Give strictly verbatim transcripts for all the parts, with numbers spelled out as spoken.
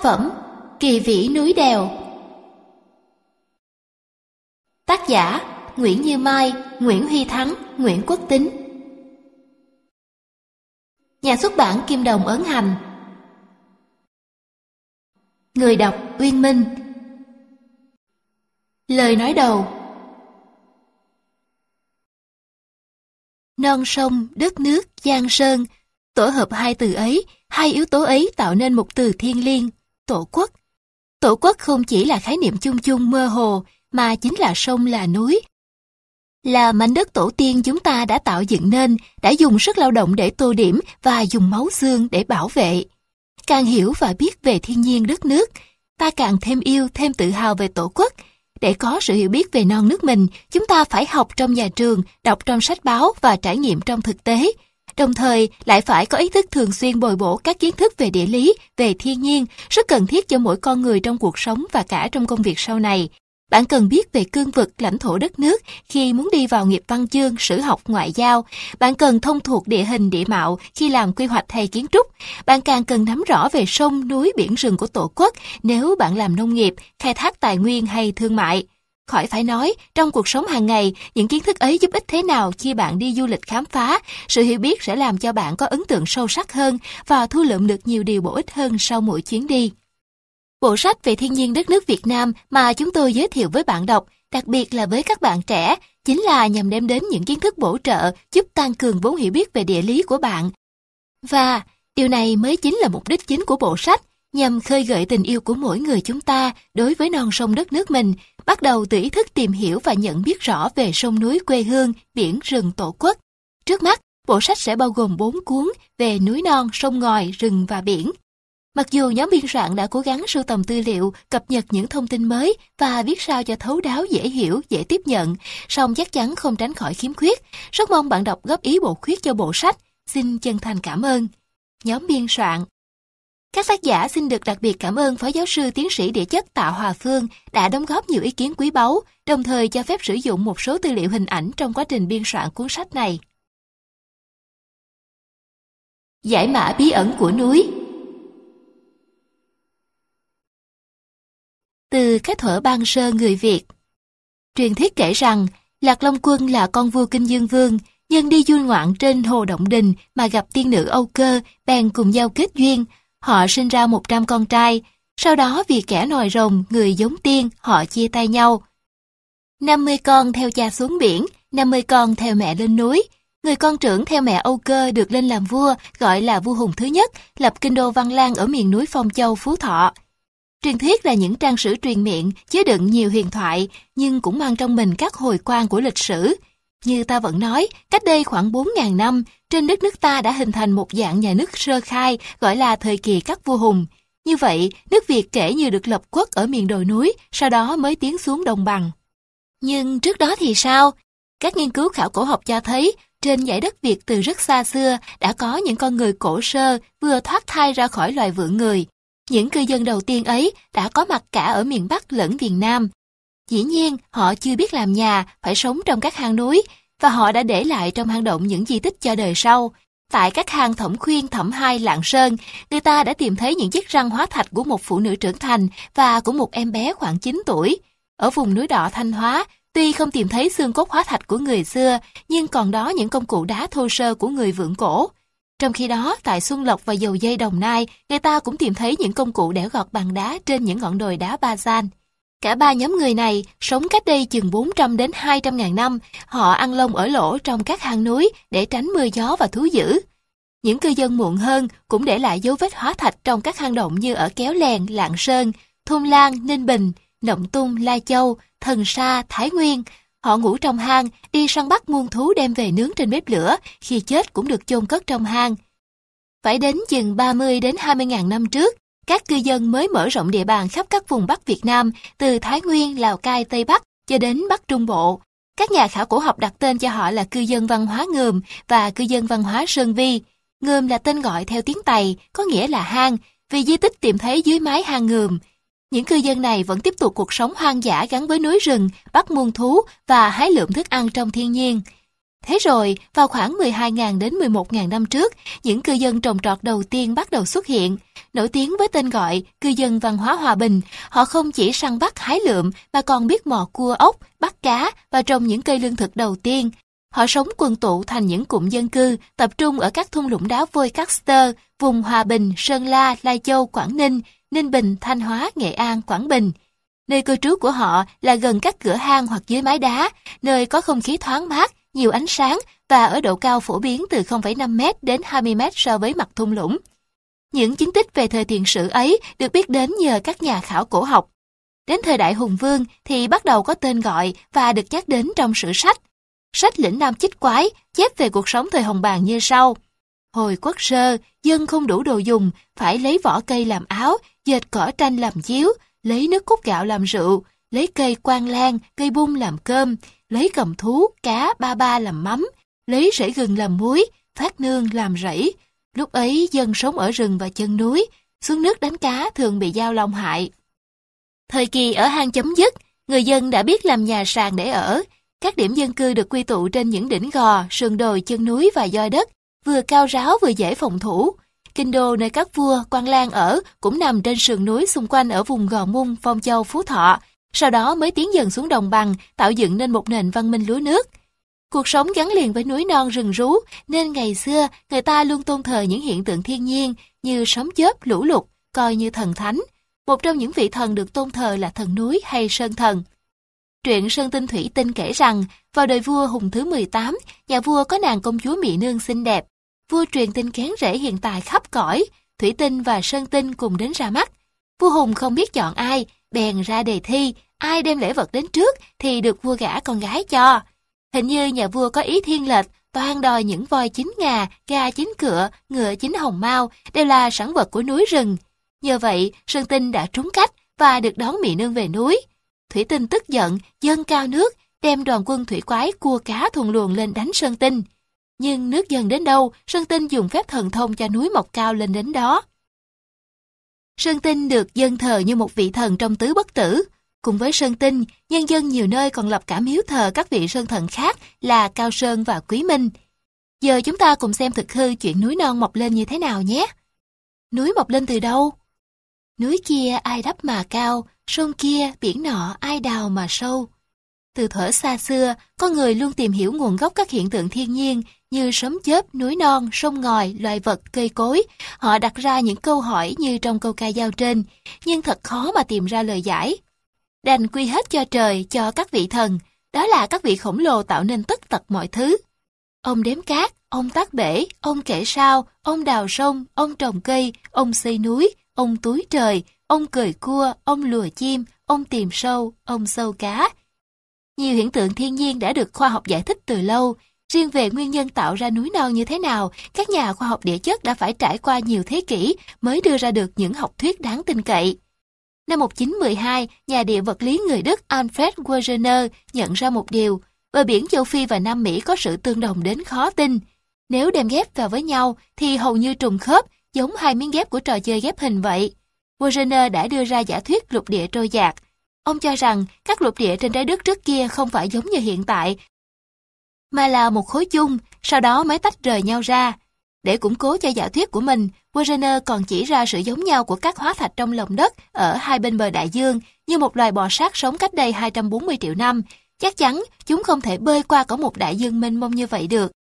phẩm Kỳ vĩ núi đèo. Tác giả Nguyễn Như Mai, Nguyễn Huy Thắng, Nguyễn Quốc Tính. Nhà xuất bản Kim Đồng ấn hành. Người đọc Uyên Minh. Lời nói đầu. Non sông, đất nước, giang sơn, tổ hợp hai từ ấy, hai yếu tố ấy tạo nên một từ thiêng liêng, tổ quốc. Tổ quốc không chỉ là khái niệm chung chung mơ hồ, mà chính là sông, là núi, là mảnh đất tổ tiên chúng ta đã tạo dựng nên, đã dùng sức lao động để tô điểm và dùng máu xương để bảo vệ. Càng hiểu và biết về thiên nhiên đất nước, ta càng thêm yêu, thêm tự hào về tổ quốc. Để có sự hiểu biết về non nước mình, chúng ta phải học trong nhà trường, đọc trong sách báo và trải nghiệm trong thực tế. Đồng thời, lại phải có ý thức thường xuyên bồi bổ các kiến thức về địa lý, về thiên nhiên, rất cần thiết cho mỗi con người trong cuộc sống và cả trong công việc sau này. Bạn cần biết về cương vực, lãnh thổ đất nước khi muốn đi vào nghiệp văn chương, sử học, ngoại giao. Bạn cần thông thuộc địa hình, địa mạo khi làm quy hoạch hay kiến trúc. Bạn càng cần nắm rõ về sông, núi, biển rừng của Tổ quốc nếu bạn làm nông nghiệp, khai thác tài nguyên hay thương mại. Khỏi phải nói, trong cuộc sống hàng ngày, những kiến thức ấy giúp ích thế nào khi bạn đi du lịch khám phá. Sự hiểu biết sẽ làm cho bạn có ấn tượng sâu sắc hơn và thu lượm được nhiều điều bổ ích hơn sau mỗi chuyến đi. Bộ sách về thiên nhiên đất nước Việt Nam mà chúng tôi giới thiệu với bạn đọc, đặc biệt là với các bạn trẻ, chính là nhằm đem đến những kiến thức bổ trợ giúp tăng cường vốn hiểu biết về địa lý của bạn. Và điều này mới chính là mục đích chính của bộ sách, nhằm khơi gợi tình yêu của mỗi người chúng ta đối với non sông đất nước mình, bắt đầu từ ý thức tìm hiểu và nhận biết rõ về sông núi quê hương, biển rừng Tổ quốc. Trước mắt, bộ sách sẽ bao gồm bốn cuốn về núi non, sông ngòi, rừng và biển. Mặc dù nhóm biên soạn đã cố gắng sưu tầm tư liệu, cập nhật những thông tin mới và viết sao cho thấu đáo, dễ hiểu, dễ tiếp nhận, song chắc chắn không tránh khỏi khiếm khuyết. Rất mong bạn đọc góp ý bổ khuyết cho bộ sách. Xin chân thành cảm ơn. Nhóm biên soạn. Các tác giả xin được đặc biệt cảm ơn Phó Giáo sư Tiến sĩ Địa chất Tạ Hòa Phương đã đóng góp nhiều ý kiến quý báu, đồng thời cho phép sử dụng một số tư liệu hình ảnh trong quá trình biên soạn cuốn sách này. Giải mã bí ẩn của núi. Từ cái thuở ban sơ người Việt. Truyền thuyết kể rằng, Lạc Long Quân là con vua Kinh Dương Vương, nhân đi du ngoạn trên hồ Động Đình mà gặp tiên nữ Âu Cơ, bèn cùng giao kết duyên. Họ sinh ra một trăm con trai, sau đó vì kẻ nòi rồng, người giống tiên, họ chia tay nhau. năm mươi con theo cha xuống biển, năm mươi con theo mẹ lên núi. Người con trưởng theo mẹ Âu Cơ được lên làm vua, gọi là vua Hùng thứ nhất, lập kinh đô Văn Lang ở miền núi Phong Châu, Phú Thọ. Truyền thuyết là những trang sử truyền miệng, chứa đựng nhiều huyền thoại, nhưng cũng mang trong mình các hồi quan của lịch sử. Như ta vẫn nói, cách đây khoảng bốn nghìn năm, trên đất nước ta đã hình thành một dạng nhà nước sơ khai gọi là thời kỳ các vua Hùng. Như vậy, nước Việt kể như được lập quốc ở miền đồi núi, sau đó mới tiến xuống đồng bằng. Nhưng trước đó thì sao? Các nghiên cứu khảo cổ học cho thấy, trên dải đất Việt từ rất xa xưa đã có những con người cổ sơ vừa thoát thai ra khỏi loài vượn người. Những cư dân đầu tiên ấy đã có mặt cả ở miền Bắc lẫn miền Nam. Dĩ nhiên, họ chưa biết làm nhà, phải sống trong các hang núi, và họ đã để lại trong hang động những di tích cho đời sau. Tại các hang Thẩm Khuyên, Thẩm Hai, Lạng Sơn, người ta đã tìm thấy những chiếc răng hóa thạch của một phụ nữ trưởng thành và của một em bé khoảng chín tuổi. Ở vùng núi Đọ, Thanh Hóa, tuy không tìm thấy xương cốt hóa thạch của người xưa, nhưng còn đó những công cụ đá thô sơ của người vượn cổ. Trong khi đó, tại Xuân Lộc và Dầu Dây, Đồng Nai, người ta cũng tìm thấy những công cụ đẽo gọt bằng đá trên những ngọn đồi đá ba gian. Cả ba nhóm người này sống cách đây chừng bốn trăm đến hai trăm ngàn năm, họ ăn lông ở lỗ trong các hang núi để tránh mưa gió và thú dữ. Những cư dân muộn hơn cũng để lại dấu vết hóa thạch trong các hang động như ở Kéo Lèn, Lạng Sơn, Thôn Lan, Ninh Bình, Nộng Tung, Lai Châu, Thần Sa, Thái Nguyên. Họ ngủ trong hang, đi săn bắt muôn thú đem về nướng trên bếp lửa, khi chết cũng được chôn cất trong hang. Phải đến chừng ba mươi đến hai mươi ngàn năm trước, các cư dân mới mở rộng địa bàn khắp các vùng Bắc Việt Nam, từ Thái Nguyên, Lào Cai, Tây Bắc cho đến Bắc Trung Bộ. Các nhà khảo cổ học đặt tên cho họ là cư dân văn hóa Ngườm và cư dân văn hóa Sơn Vi. Ngườm là tên gọi theo tiếng Tày, có nghĩa là hang, vì di tích tìm thấy dưới mái hang Ngườm. Những cư dân này vẫn tiếp tục cuộc sống hoang dã gắn với núi rừng, bắt muôn thú và hái lượm thức ăn trong thiên nhiên. Thế rồi, vào khoảng mười hai nghìn đến mười một nghìn năm trước, những cư dân trồng trọt đầu tiên bắt đầu xuất hiện. nổi tiếng với tên gọi cư dân văn hóa hòa bình. Họ không chỉ săn bắt hái lượm mà còn biết mò cua ốc, bắt cá và trồng những cây lương thực đầu tiên. Họ sống quần tụ thành những cụm dân cư, tập trung ở các thung lũng đá vôi Karster, vùng Hòa Bình, Sơn La, Lai Châu, Quảng Ninh, Ninh Bình, Thanh Hóa, Nghệ An, Quảng Bình. Nơi cư trú của họ là gần các cửa hang hoặc dưới mái đá, nơi có không khí thoáng mát, nhiều ánh sáng và ở độ cao phổ biến từ không phẩy năm mét đến hai mươi mét so với mặt thung lũng. Những chứng tích về thời tiền sử ấy được biết đến nhờ các nhà khảo cổ học. Đến thời đại Hùng Vương thì bắt đầu có tên gọi và được nhắc đến trong sử sách. Sách Lĩnh Nam Chích Quái chép về cuộc sống thời Hồng Bàng như sau. Hồi Quốc Sơ, dân không đủ đồ dùng, phải lấy vỏ cây làm áo, dệt cỏ tranh làm chiếu, lấy nước cốt gạo làm rượu, lấy cây quan lan, cây bung làm cơm, lấy cầm thú, cá, ba ba làm mắm, lấy rễ gừng làm muối, phát nương làm rẫy. Lúc ấy dân sống ở rừng và chân núi, xuống nước đánh cá thường bị dao long hại. Thời kỳ ở hang chấm dứt, người dân đã biết làm nhà sàn để ở. Các điểm dân cư được quy tụ trên những đỉnh gò, sườn đồi, chân núi và doi đất, vừa cao ráo vừa dễ phòng thủ. Kinh đô nơi các vua, quan lang ở cũng nằm trên sườn núi xung quanh ở vùng Gò Mung, Phong Châu, Phú Thọ. Sau đó mới tiến dần xuống đồng bằng, tạo dựng nên một nền văn minh lúa nước. Cuộc sống gắn liền với núi non rừng rú, nên ngày xưa người ta luôn tôn thờ những hiện tượng thiên nhiên như sấm chớp, lũ lụt, coi như thần thánh. Một trong những vị thần được tôn thờ là thần núi hay sơn thần. Truyện Sơn Tinh Thủy Tinh kể rằng, vào đời vua Hùng thứ mười tám, nhà vua có nàng công chúa Mỹ Nương xinh đẹp. Vua truyền tin kén rễ hiện tại khắp cõi, Thủy Tinh và Sơn Tinh cùng đến ra mắt. Vua Hùng không biết chọn ai, bèn ra đề thi, ai đem lễ vật đến trước thì được vua gả con gái cho. Hình như nhà vua có ý thiên lệch, toan đòi những voi chín ngà, gà chín cựa, ngựa chín hồng mao, đều là sản vật của núi rừng. Nhờ vậy, Sơn Tinh đã trúng cách và được đón Mỹ Nương về núi. Thủy Tinh tức giận, dâng cao nước, đem đoàn quân thủy quái cua cá thuần luồng lên đánh Sơn Tinh. Nhưng nước dần đến đâu, Sơn Tinh dùng phép thần thông cho núi mọc cao lên đến đó. Sơn Tinh được dân thờ như một vị thần trong tứ bất tử. Cùng với Sơn Tinh, nhân dân nhiều nơi còn lập cả miếu thờ các vị sơn thần khác là Cao Sơn và Quý Minh. Giờ chúng ta cùng xem thực hư chuyện núi non mọc lên như thế nào nhé. Núi mọc lên từ đâu? Núi kia ai đắp mà cao, sông kia biển nọ ai đào mà sâu. Từ thuở xa xưa, con người luôn tìm hiểu nguồn gốc các hiện tượng thiên nhiên như sấm chớp, núi non, sông ngòi, loài vật, cây cối. Họ đặt ra những câu hỏi như trong câu ca dao trên, nhưng thật khó mà tìm ra lời giải. Đành quy hết cho trời, cho các vị thần, đó là các vị khổng lồ tạo nên tất tật mọi thứ. Ông đếm cát, ông tác bể, ông kể sao, ông đào sông, ông trồng cây, ông xây núi, ông túi trời, ông cười cua, ông lùa chim, ông tìm sâu, ông sâu cá. Nhiều hiện tượng thiên nhiên đã được khoa học giải thích từ lâu. Riêng về nguyên nhân tạo ra núi non như thế nào, các nhà khoa học địa chất đã phải trải qua nhiều thế kỷ mới đưa ra được những học thuyết đáng tin cậy. Năm một nghìn chín trăm mười hai, nhà địa vật lý người Đức Alfred Wegener nhận ra một điều, bờ biển châu Phi và Nam Mỹ có sự tương đồng đến khó tin. Nếu đem ghép vào với nhau thì hầu như trùng khớp, giống hai miếng ghép của trò chơi ghép hình vậy. Wegener đã đưa ra giả thuyết lục địa trôi dạt. Ông cho rằng các lục địa trên trái đất trước kia không phải giống như hiện tại, mà là một khối chung, sau đó mới tách rời nhau ra. Để củng cố cho giả thuyết của mình, Wegener còn chỉ ra sự giống nhau của các hóa thạch trong lòng đất ở hai bên bờ đại dương như một loài bò sát sống cách đây hai trăm bốn mươi triệu năm. Chắc chắn chúng không thể bơi qua cả một đại dương mênh mông như vậy được,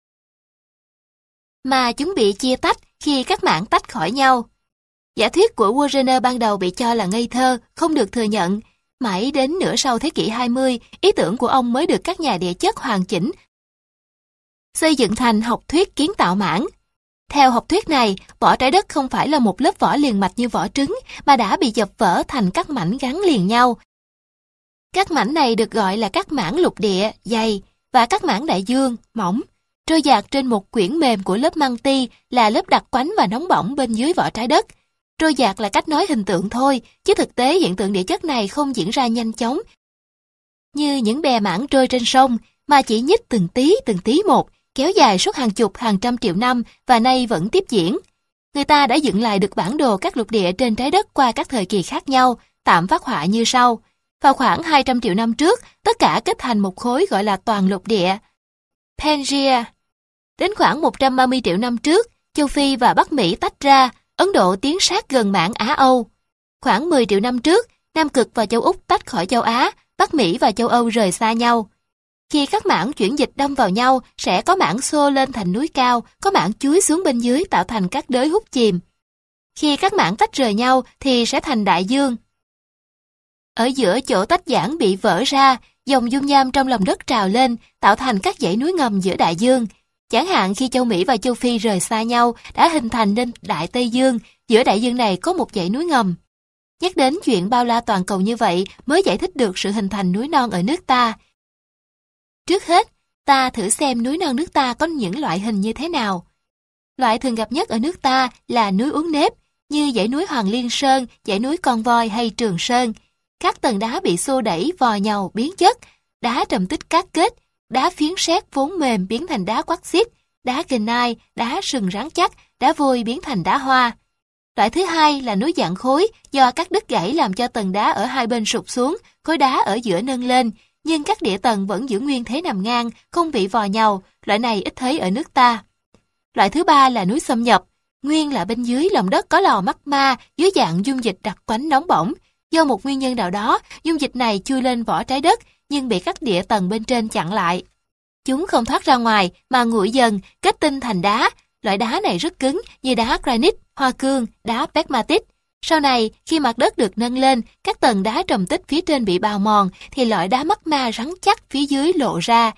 mà chúng bị chia tách khi các mảng tách khỏi nhau. Giả thuyết của Wegener ban đầu bị cho là ngây thơ, không được thừa nhận. Mãi đến nửa sau thế kỷ hai mươi, ý tưởng của ông mới được các nhà địa chất hoàn chỉnh, xây dựng thành học thuyết kiến tạo mảng. Theo học thuyết này, vỏ trái đất không phải là một lớp vỏ liền mạch như vỏ trứng, mà đã bị dập vỡ thành các mảnh gắn liền nhau. Các mảnh này được gọi là các mảng lục địa, dày, và các mảng đại dương, mỏng, trôi dạt trên một quyển mềm của lớp măng ti là lớp đặc quánh và nóng bỏng bên dưới vỏ trái đất. Trôi dạt là cách nói hình tượng thôi, chứ thực tế hiện tượng địa chất này không diễn ra nhanh chóng như những bè mảng trôi trên sông, mà chỉ nhích từng tí từng tí một, kéo dài suốt hàng chục hàng trăm triệu năm và nay vẫn tiếp diễn. Người ta đã dựng lại được bản đồ các lục địa trên trái đất qua các thời kỳ khác nhau, tạm phác họa như sau. Vào khoảng hai trăm triệu năm trước, tất cả kết thành một khối gọi là toàn lục địa, Pangaea. Đến khoảng một trăm ba mươi triệu năm trước, châu Phi và Bắc Mỹ tách ra, Ấn Độ tiến sát gần mảng Á Âu. Khoảng mười triệu năm trước, Nam Cực và châu Úc tách khỏi châu Á, Bắc Mỹ và châu Âu rời xa nhau. Khi các mảng chuyển dịch đâm vào nhau, sẽ có mảng xô lên thành núi cao, có mảng chuối xuống bên dưới tạo thành các đới hút chìm. Khi các mảng tách rời nhau thì sẽ thành đại dương. Ở giữa chỗ tách giãn bị vỡ ra, dòng dung nham trong lòng đất trào lên, tạo thành các dãy núi ngầm giữa đại dương. Chẳng hạn khi châu Mỹ và châu Phi rời xa nhau, đã hình thành nên Đại Tây Dương, giữa đại dương này có một dãy núi ngầm. Nhắc đến chuyện bao la toàn cầu như vậy mới giải thích được sự hình thành núi non ở nước ta. Trước hết, ta thử xem núi non nước ta có những loại hình như thế nào. Loại thường gặp nhất ở nước ta là núi uốn nếp, như dãy núi Hoàng Liên Sơn, dãy núi Con Voi hay Trường Sơn. Các tầng đá bị xô đẩy, vò nhàu, biến chất, đá trầm tích cát kết, đá phiến sét vốn mềm biến thành đá quắc xít, đá granite, đá sừng rắn chắc, đá vôi biến thành đá hoa. Loại thứ hai là núi dạng khối, do các đứt gãy làm cho tầng đá ở hai bên sụp xuống, khối đá ở giữa nâng lên, nhưng các địa tầng vẫn giữ nguyên thế nằm ngang, không bị vò nhàu, loại này ít thấy ở nước ta. Loại thứ ba là núi xâm nhập, nguyên là bên dưới lòng đất có lò magma dưới dạng dung dịch đặc quánh nóng bỏng. Do một nguyên nhân nào đó, dung dịch này chui lên vỏ trái đất, nhưng bị các địa tầng bên trên chặn lại. Chúng không thoát ra ngoài mà nguội dần, kết tinh thành đá. Loại đá này rất cứng như đá granite, hoa cương, đá pegmatite. Sau này, khi mặt đất được nâng lên, các tầng đá trầm tích phía trên bị bào mòn, thì loại đá magma rắn chắc phía dưới lộ ra.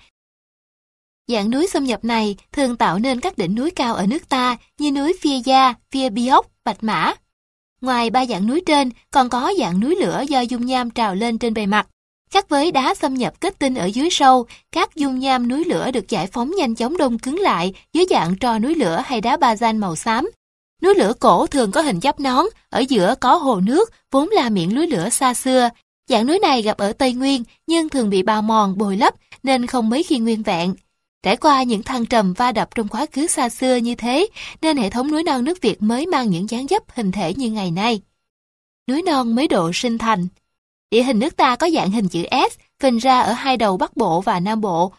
Dạng núi xâm nhập này thường tạo nên các đỉnh núi cao ở nước ta như núi Phia Gia, Phia Biok, Bạch Mã. Ngoài ba dạng núi trên, còn có dạng núi lửa do dung nham trào lên trên bề mặt. Khác với đá xâm nhập kết tinh ở dưới sâu, các dung nham núi lửa được giải phóng nhanh chóng đông cứng lại dưới dạng tro núi lửa hay đá bazan màu xám. Núi lửa cổ thường có hình giáp nón, ở giữa có hồ nước, vốn là miệng núi lửa xa xưa. Dạng núi này gặp ở Tây Nguyên, nhưng thường bị bào mòn, bồi lấp, nên không mấy khi nguyên vẹn. Trải qua những thăng trầm va đập trong quá khứ xa xưa như thế, nên hệ thống núi non nước Việt mới mang những dáng dấp hình thể như ngày nay. Núi non mấy độ sinh thành. Địa hình nước ta có dạng hình chữ S, phình ra ở hai đầu Bắc Bộ và Nam Bộ.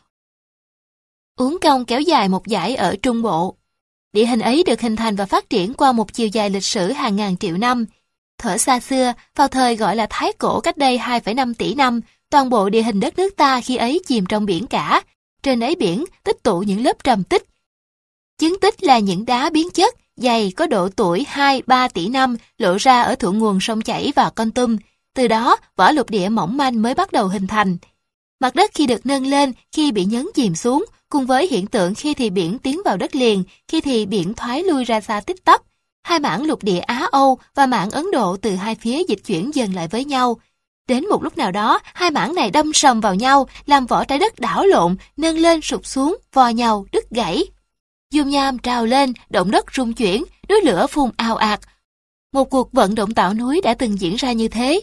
Uốn cong kéo dài một dải ở Trung Bộ. Địa hình ấy được hình thành và phát triển qua một chiều dài lịch sử hàng ngàn triệu năm. Thuở xa xưa, vào thời gọi là Thái Cổ cách đây hai phẩy năm tỷ năm, toàn bộ địa hình đất nước ta khi ấy chìm trong biển cả. Trên đáy biển tích tụ những lớp trầm tích. Chứng tích là những đá biến chất, dày có độ tuổi hai ba tỷ năm lộ ra ở thượng nguồn sông chảy và Kon Tum. Từ đó, vỏ lục địa mỏng manh mới bắt đầu hình thành. Mặt đất khi được nâng lên, khi bị nhấn chìm xuống, cùng với hiện tượng khi thì biển tiến vào đất liền, khi thì biển thoái lui ra xa tích tắp. Hai mảng lục địa Á Âu và mảng Ấn Độ từ hai phía dịch chuyển dần lại với nhau. Đến một lúc nào đó, hai mảng này đâm sầm vào nhau, làm vỏ trái đất đảo lộn, nâng lên sụp xuống, vò nhau, đứt gãy. Dung nham trào lên, động đất rung chuyển, núi lửa phun ào ạt. Một cuộc vận động tạo núi đã từng diễn ra như thế.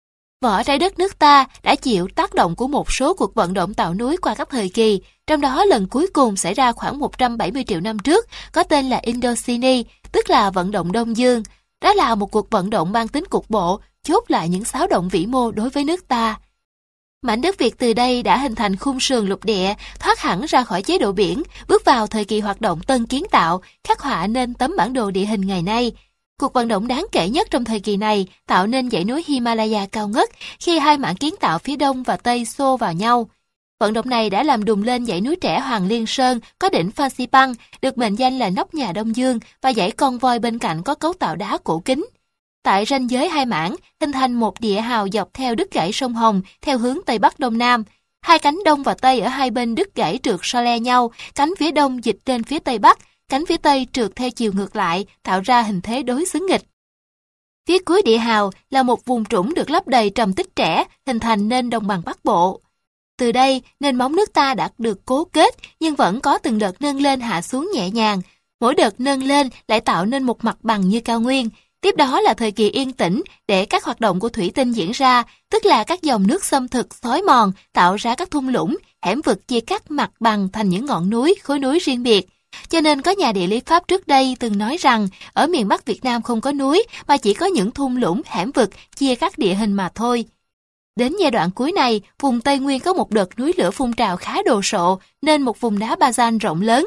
Vỏ trái đất nước ta đã chịu tác động của một số cuộc vận động tạo núi qua các thời kỳ, trong đó lần cuối cùng xảy ra khoảng một trăm bảy mươi triệu năm trước, có tên là Indocene, tức là vận động Đông Dương. Đó là một cuộc vận động mang tính cục bộ, chốt lại những xáo động vĩ mô đối với nước ta. Mảnh đất Việt từ đây đã hình thành khung sườn lục địa, thoát hẳn ra khỏi chế độ biển, bước vào thời kỳ hoạt động tân kiến tạo, khắc họa nên tấm bản đồ địa hình ngày nay. Cuộc vận động đáng kể nhất trong thời kỳ này tạo nên dãy núi Himalaya cao ngất khi hai mảng kiến tạo phía đông và tây xô vào nhau. Vận động này đã làm đùng lên dãy núi trẻ Hoàng Liên Sơn có đỉnh Phan Xipang, được mệnh danh là nóc nhà Đông Dương, và dãy Con Voi bên cạnh có cấu tạo đá cổ kính. Tại ranh giới hai mảng, hình thành một địa hào dọc theo đứt gãy sông Hồng theo hướng Tây Bắc Đông Nam. Hai cánh Đông và Tây ở hai bên đứt gãy trượt so le nhau, cánh phía Đông dịch lên phía Tây Bắc, cánh phía Tây trượt theo chiều ngược lại, tạo ra hình thế đối xứng nghịch. Phía cuối địa hào là một vùng trũng được lấp đầy trầm tích trẻ, hình thành nên đồng bằng Bắc Bộ. Từ đây, nền móng nước ta đã được cố kết, nhưng vẫn có từng đợt nâng lên hạ xuống nhẹ nhàng. Mỗi đợt nâng lên lại tạo nên một mặt bằng như cao nguyên. Tiếp đó là thời kỳ yên tĩnh để các hoạt động của thủy tinh diễn ra, tức là các dòng nước xâm thực xói mòn, tạo ra các thung lũng, hẻm vực chia cắt mặt bằng thành những ngọn núi, khối núi riêng biệt. Cho nên có nhà địa lý Pháp trước đây từng nói rằng ở miền Bắc Việt Nam không có núi mà chỉ có những thung lũng, hẻm vực chia các địa hình mà thôi. Đến giai đoạn cuối này, vùng Tây Nguyên có một đợt núi lửa phun trào khá đồ sộ nên một vùng đá bazan rộng lớn.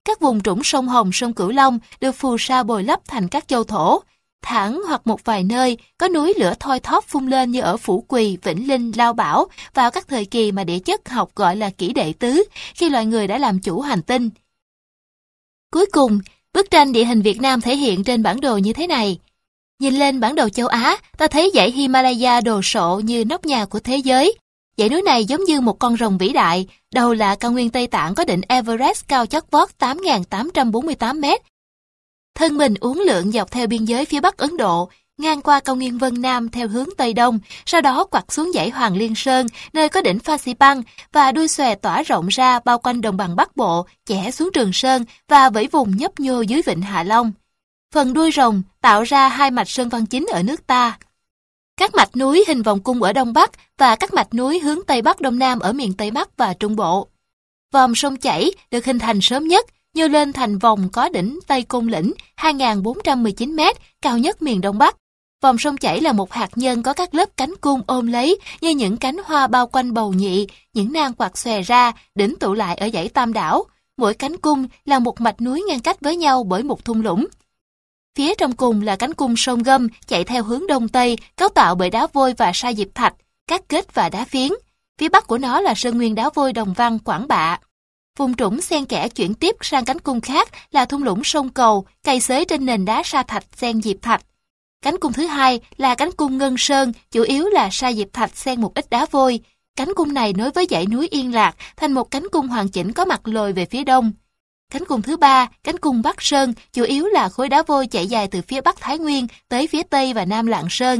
Các vùng trũng sông Hồng, sông Cửu Long được phù sa bồi lấp thành các châu thổ. Thẳng hoặc một vài nơi có núi lửa thoi thóp phun lên như ở Phủ Quỳ, Vĩnh Linh, Lao Bảo vào các thời kỳ mà địa chất học gọi là kỷ đệ tứ, khi loài người đã làm chủ hành tinh. Cuối cùng, bức tranh địa hình Việt Nam thể hiện trên bản đồ như thế này. Nhìn lên bản đồ châu Á, ta thấy dãy Himalaya đồ sộ như nóc nhà của thế giới. Dãy núi này giống như một con rồng vĩ đại, đầu là cao nguyên Tây Tạng có đỉnh Everest cao chót vót tám nghìn tám trăm bốn mươi tám mét. Thân mình uốn lượn dọc theo biên giới phía Bắc Ấn Độ, ngang qua cao nguyên Vân Nam theo hướng Tây Đông, sau đó quặt xuống dãy Hoàng Liên Sơn, nơi có đỉnh Pha Xipang, và đuôi xòe tỏa rộng ra bao quanh đồng bằng Bắc Bộ, chẻ xuống Trường Sơn và vẫy vùng nhấp nhô dưới vịnh Hạ Long. Phần đuôi rồng tạo ra hai mạch sơn văn chính ở nước ta. Các mạch núi hình vòng cung ở Đông Bắc và các mạch núi hướng Tây Bắc Đông Nam ở miền Tây Bắc và Trung Bộ. Vòm sông chảy được hình thành sớm nhất, nhô lên thành vòng có đỉnh Tây Côn Lĩnh hai nghìn bốn trăm mười chín mét, cao nhất miền Đông Bắc. Vòm sông chảy là một hạt nhân có các lớp cánh cung ôm lấy như những cánh hoa bao quanh bầu nhị, những nang quạt xòe ra, đỉnh tụ lại ở dãy Tam Đảo. Mỗi cánh cung là một mạch núi ngăn cách với nhau bởi một thung lũng. Phía trong cùng là cánh cung sông Gâm chạy theo hướng Đông Tây, cấu tạo bởi đá vôi và sa diệp thạch, cát kết và đá phiến. Phía bắc của nó là sơn nguyên đá vôi Đồng Văn, Quảng Bạ. Vùng trũng xen kẽ chuyển tiếp sang cánh cung khác là thung lũng sông Cầu, cày xới trên nền đá sa thạch xen diệp thạch. Cánh cung thứ hai là cánh cung Ngân Sơn, chủ yếu là sa diệp thạch xen một ít đá vôi. Cánh cung này nối với dãy núi Yên Lạc thành một cánh cung hoàn chỉnh có mặt lồi về phía đông. Cánh cung thứ ba, cánh cung Bắc Sơn, chủ yếu là khối đá vôi chạy dài từ phía Bắc Thái Nguyên tới phía Tây và Nam Lạng Sơn,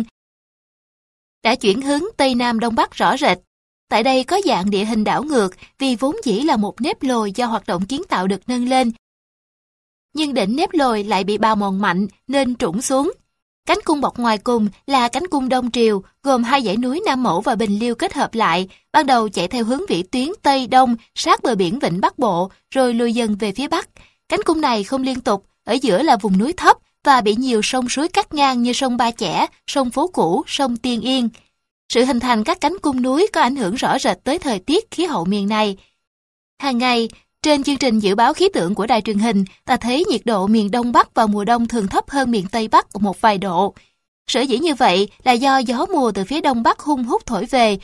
đã chuyển hướng Tây Nam Đông Bắc rõ rệt. Tại đây có dạng địa hình đảo ngược vì vốn dĩ là một nếp lồi do hoạt động kiến tạo được nâng lên. Nhưng đỉnh nếp lồi lại bị bào mòn mạnh nên trũng xuống. Cánh cung bọc ngoài cùng là cánh cung Đông Triều, gồm hai dãy núi Nam Mẫu và Bình Liêu kết hợp lại, ban đầu chạy theo hướng vĩ tuyến Tây Đông sát bờ biển Vịnh Bắc Bộ, rồi lùi dần về phía Bắc. Cánh cung này không liên tục, ở giữa là vùng núi thấp và bị nhiều sông suối cắt ngang như sông Ba Chẻ, sông Phố Cũ, sông Tiên Yên. Sự hình thành các cánh cung núi có ảnh hưởng rõ rệt tới thời tiết khí hậu miền này. Hàng ngày, trên chương trình dự báo khí tượng của đài truyền hình, ta thấy nhiệt độ miền Đông Bắc vào mùa đông thường thấp hơn miền Tây Bắc một vài độ. Sở dĩ như vậy là do gió mùa từ phía Đông Bắc hung hút thổi về.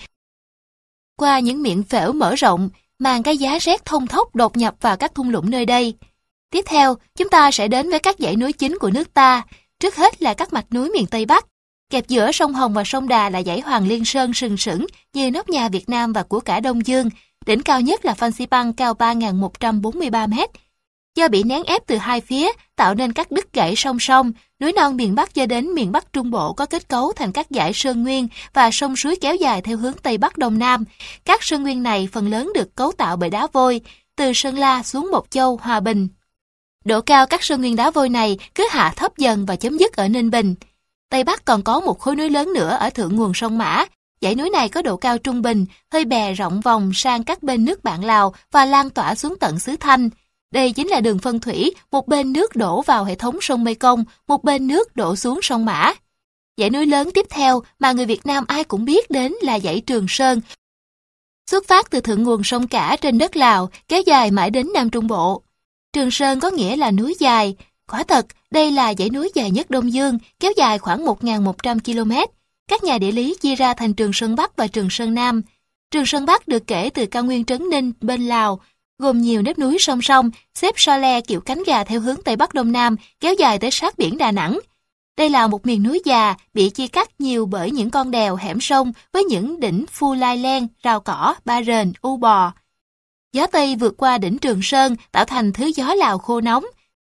Qua những miệng phễu mở rộng, màn cái giá rét thông thốc đột nhập vào các thung lũng nơi đây. Tiếp theo, chúng ta sẽ đến với các dãy núi chính của nước ta. Trước hết là các mạch núi miền Tây Bắc. Kẹp giữa sông Hồng và sông Đà là dãy Hoàng Liên Sơn sừng sững như nóc nhà Việt Nam và của cả Đông Dương. Đỉnh cao nhất là Phan Xipang cao ba nghìn một trăm bốn mươi ba mét. Do bị nén ép từ hai phía, tạo nên các đứt gãy song song, núi non miền Bắc cho đến miền Bắc Trung Bộ có kết cấu thành các dải sơn nguyên và sông suối kéo dài theo hướng Tây Bắc Đông Nam. Các sơn nguyên này phần lớn được cấu tạo bởi đá vôi, từ Sơn La xuống Mộc Châu, Hòa Bình. Độ cao các sơn nguyên đá vôi này cứ hạ thấp dần và chấm dứt ở Ninh Bình. Tây Bắc còn có một khối núi lớn nữa ở thượng nguồn sông Mã. Dãy núi này có độ cao trung bình, hơi bè rộng vòng sang các bên nước bạn Lào và lan tỏa xuống tận xứ Thanh. Đây chính là đường phân thủy, một bên nước đổ vào hệ thống sông Mekong, một bên nước đổ xuống sông Mã. Dãy núi lớn tiếp theo mà người Việt Nam ai cũng biết đến là dãy Trường Sơn. Xuất phát từ thượng nguồn sông Cả trên đất Lào, kéo dài mãi đến Nam Trung Bộ. Trường Sơn có nghĩa là núi dài. Quả thật, đây là dãy núi dài nhất Đông Dương, kéo dài khoảng một nghìn một trăm ki lô mét. Các nhà địa lý chia ra thành Trường Sơn Bắc và Trường Sơn Nam. Trường Sơn Bắc được kể từ cao nguyên Trấn Ninh bên Lào, gồm nhiều nếp núi song song, xếp so le kiểu cánh gà theo hướng Tây Bắc Đông Nam, kéo dài tới sát biển Đà Nẵng. Đây là một miền núi già, bị chia cắt nhiều bởi những con đèo hẻm sông với những đỉnh Phu Lai Len, Rào Cỏ, Ba Rền, U Bò. Gió Tây vượt qua đỉnh Trường Sơn tạo thành thứ gió Lào khô nóng.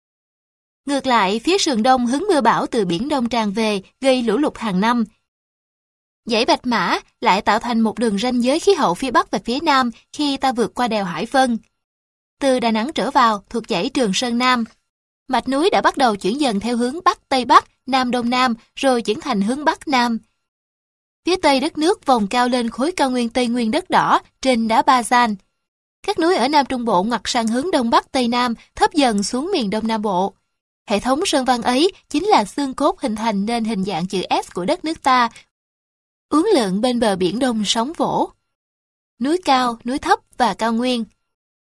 Ngược lại, phía sườn đông hứng mưa bão từ biển Đông tràn về, gây lũ lụt hàng năm. Dãy Bạch Mã lại tạo thành một đường ranh giới khí hậu phía Bắc và phía Nam khi ta vượt qua đèo Hải Vân. Từ Đà Nẵng trở vào thuộc dãy Trường Sơn Nam. Mạch núi đã bắt đầu chuyển dần theo hướng Bắc Tây Bắc, Nam Đông Nam, rồi chuyển thành hướng Bắc Nam. Phía Tây đất nước vòng cao lên khối cao nguyên Tây Nguyên đất đỏ trên đá Ba Gian. Các núi ở Nam Trung Bộ ngoặt sang hướng Đông Bắc Tây Nam, thấp dần xuống miền Đông Nam Bộ. Hệ thống sơn văn ấy chính là xương cốt hình thành nên hình dạng chữ S của đất nước ta, uốn lượn bên bờ biển Đông sóng vỗ. Núi cao, núi thấp và cao nguyên.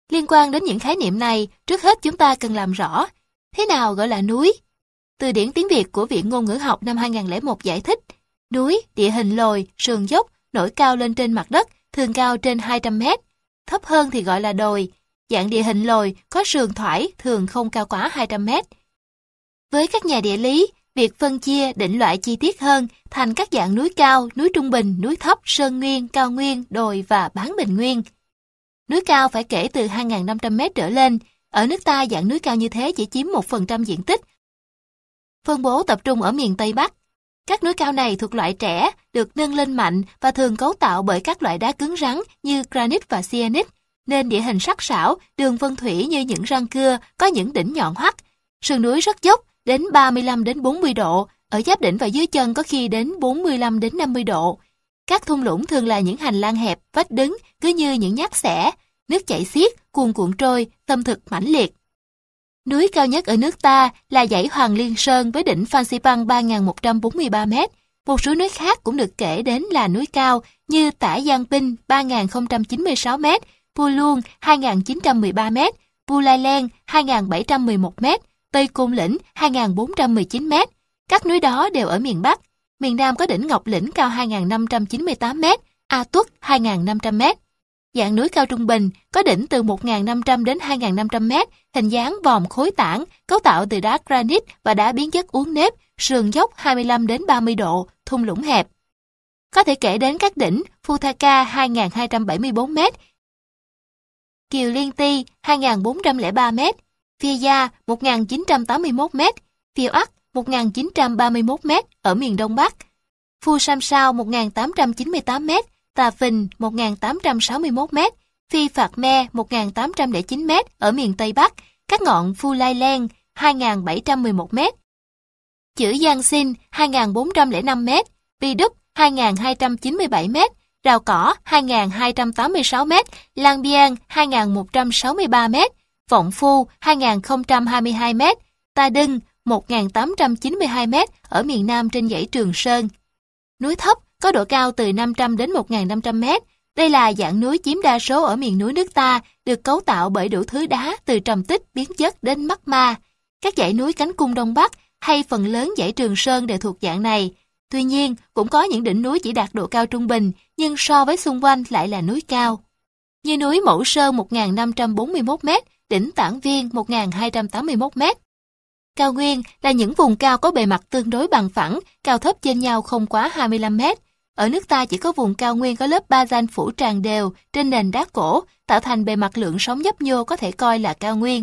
Liên quan đến những khái niệm này, trước hết chúng ta cần làm rõ thế nào gọi là núi. Từ điển tiếng Việt của Viện Ngôn ngữ học năm hai nghìn không trăm lẻ một giải thích, núi, địa hình lồi, sườn dốc, nổi cao lên trên mặt đất, thường cao trên hai trăm mét. Thấp hơn thì gọi là đồi. Dạng địa hình lồi có sườn thoải thường không cao quá hai trăm mét. Với các nhà địa lý, việc phân chia định loại chi tiết hơn thành các dạng núi cao, núi trung bình, núi thấp, sơn nguyên, cao nguyên, đồi và bán bình nguyên. Núi cao phải kể từ hai nghìn năm trăm mét trở lên. Ở nước ta dạng núi cao như thế chỉ chiếm một phần trăm diện tích. Phân bố tập trung ở miền Tây Bắc. Các núi cao này thuộc loại trẻ, được nâng lên mạnh và thường cấu tạo bởi các loại đá cứng rắn như granite và syenite, nên địa hình sắc sảo, đường vân thủy như những răng cưa, có những đỉnh nhọn hoắt. Sườn núi rất dốc, đến ba mươi lăm đến bốn mươi độ, ở giáp đỉnh và dưới chân có khi đến bốn mươi lăm đến năm mươi độ. Các thung lũng thường là những hành lang hẹp, vách đứng, cứ như những nhát xẻ, nước chảy xiết, cuồn cuộn trôi, tâm thực mãnh liệt. Núi cao nhất ở nước ta là dãy Hoàng Liên Sơn với đỉnh Phan Xipang ba nghìn một trăm bốn mươi ba mét. Một số núi khác cũng được kể đến là núi cao như Tả Giang Pinh ba nghìn không trăm chín mươi sáu mét, Pu Luông hai nghìn chín trăm mười ba mét, Pu Lai Len hai nghìn bảy trăm mười một mét, Tây Côn Lĩnh hai nghìn bốn trăm mười chín mét. Các núi đó đều ở miền Bắc. Miền Nam có đỉnh Ngọc Lĩnh cao hai nghìn năm trăm chín mươi tám mét, A Tuất hai nghìn năm trăm mét. Dạng núi cao trung bình có đỉnh từ một nghìn năm trăm đến hai nghìn năm trăm mét, hình dáng vòm khối tảng, cấu tạo từ đá granite và đá biến chất uốn nếp, sườn dốc hai mươi lăm đến ba mươi độ, thung lũng hẹp. Có thể kể đến các đỉnh Futhaka hai nghìn hai trăm bảy mươi bốn mét, Kiều Liên Ti hai nghìn bốn trăm lẻ ba mét, Phia Gia một nghìn chín trăm tám mươi mốt mét, Phiêu Ắc một nghìn chín trăm ba mươi mốt mét ở miền Đông Bắc, Phu Sam Sao một nghìn tám trăm chín mươi tám mét, Tà Phình một nghìn tám trăm sáu mươi mốt mét, Phi Phạt Me một nghìn tám trăm lẻ chín mét ở miền Tây Bắc, các ngọn Phu Lai Len hai nghìn bảy trăm mười một mét, Chữ Giang Sinh hai nghìn bốn trăm lẻ năm mét, Pi Đúc hai nghìn hai trăm chín mươi bảy mét, Rào Cỏ hai nghìn hai trăm tám mươi sáu mét, Lang Biang hai nghìn một trăm sáu mươi ba mét, Vọng Phu hai nghìn không trăm hai mươi hai mét, Ta Đưng một nghìn tám trăm chín mươi hai mét ở miền Nam trên dãy Trường Sơn. Núi thấp có độ cao từ năm trăm đến một nghìn năm trăm mét. Đây là dạng núi chiếm đa số ở miền núi nước ta, được cấu tạo bởi đủ thứ đá từ trầm tích, biến chất đến magma. Các dãy núi cánh cung Đông Bắc hay phần lớn dãy Trường Sơn đều thuộc dạng này. Tuy nhiên, cũng có những đỉnh núi chỉ đạt độ cao trung bình, nhưng so với xung quanh lại là núi cao. Như núi Mẫu Sơn một nghìn năm trăm bốn mươi mốt mét, đỉnh Tản Viên một nghìn hai trăm tám mươi mốt mét. Cao nguyên là những vùng cao có bề mặt tương đối bằng phẳng, cao thấp trên nhau không quá hai mươi lăm mét. Ở nước ta chỉ có vùng cao nguyên có lớp ba gian phủ tràn đều trên nền đá cổ, tạo thành bề mặt lượng sóng nhấp nhô có thể coi là cao nguyên.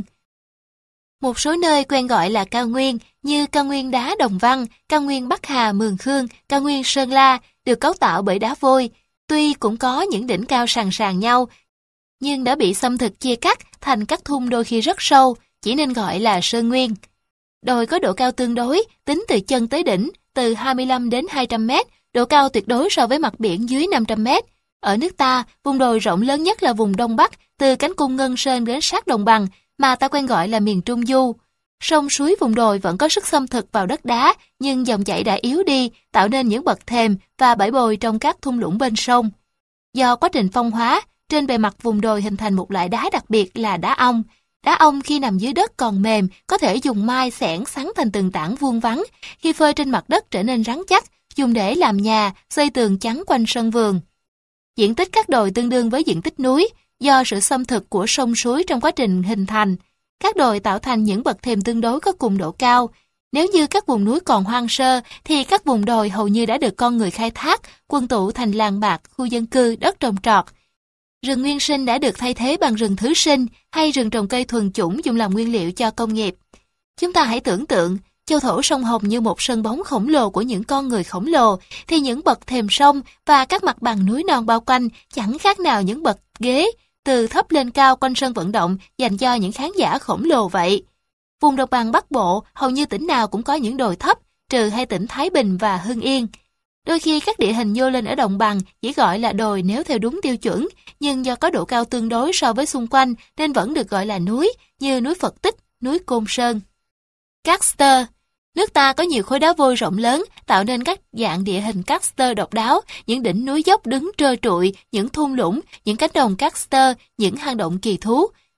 Một số nơi quen gọi là cao nguyên như cao nguyên đá Đồng Văn, cao nguyên Bắc Hà Mường Khương, cao nguyên Sơn La được cấu tạo bởi đá vôi. Tuy cũng có những đỉnh cao sàn sàn nhau, nhưng đã bị xâm thực chia cắt thành các thung đôi khi rất sâu, chỉ nên gọi là sơn nguyên. Đồi có độ cao tương đối, tính từ chân tới đỉnh, từ hai mươi lăm đến hai trăm mét, độ cao tuyệt đối so với mặt biển dưới năm trăm mét. Ở nước ta, vùng đồi rộng lớn nhất là vùng Đông Bắc, từ cánh cung Ngân Sơn đến sát đồng bằng, mà ta quen gọi là miền Trung Du. Sông suối vùng đồi vẫn có sức xâm thực vào đất đá, nhưng dòng chảy đã yếu đi, tạo nên những bậc thềm và bãi bồi trong các thung lũng bên sông. Do quá trình phong hóa, trên bề mặt vùng đồi hình thành một loại đá đặc biệt là đá ong. Đá ong khi nằm dưới đất còn mềm, có thể dùng mai xẻng xắn thành từng tảng vuông vắn, khi phơi trên mặt đất trở nên rắn chắc, dùng để làm nhà, xây tường chắn quanh sân vườn. Diện tích các đồi tương đương với diện tích núi, do sự xâm thực của sông suối trong quá trình hình thành. Các đồi tạo thành những bậc thềm tương đối có cùng độ cao. Nếu như các vùng núi còn hoang sơ, thì các vùng đồi hầu như đã được con người khai thác, quân tụ thành làng mạc, khu dân cư, đất trồng trọt. Rừng nguyên sinh đã được thay thế bằng rừng thứ sinh hay rừng trồng cây thuần chủng dùng làm nguyên liệu cho công nghiệp. Chúng ta hãy tưởng tượng, châu thổ sông Hồng như một sân bóng khổng lồ của những con người khổng lồ, thì những bậc thềm sông và các mặt bằng núi non bao quanh chẳng khác nào những bậc ghế từ thấp lên cao quanh sân vận động dành cho những khán giả khổng lồ vậy. Vùng đồng bằng Bắc Bộ hầu như tỉnh nào cũng có những đồi thấp, trừ hai tỉnh Thái Bình và Hưng Yên. Đôi khi các địa hình nhô lên ở đồng bằng chỉ gọi là đồi nếu theo đúng tiêu chuẩn, nhưng do có độ cao tương đối so với xung quanh nên vẫn được gọi là núi, như núi Phật Tích, núi Côn Sơn. Karster. Nước ta có nhiều khối đá vôi rộng lớn, tạo nên các dạng địa hình karster độc đáo, những đỉnh núi dốc đứng trơ trụi, những thung lũng, những cánh đồng karster, những hang động kỳ thú.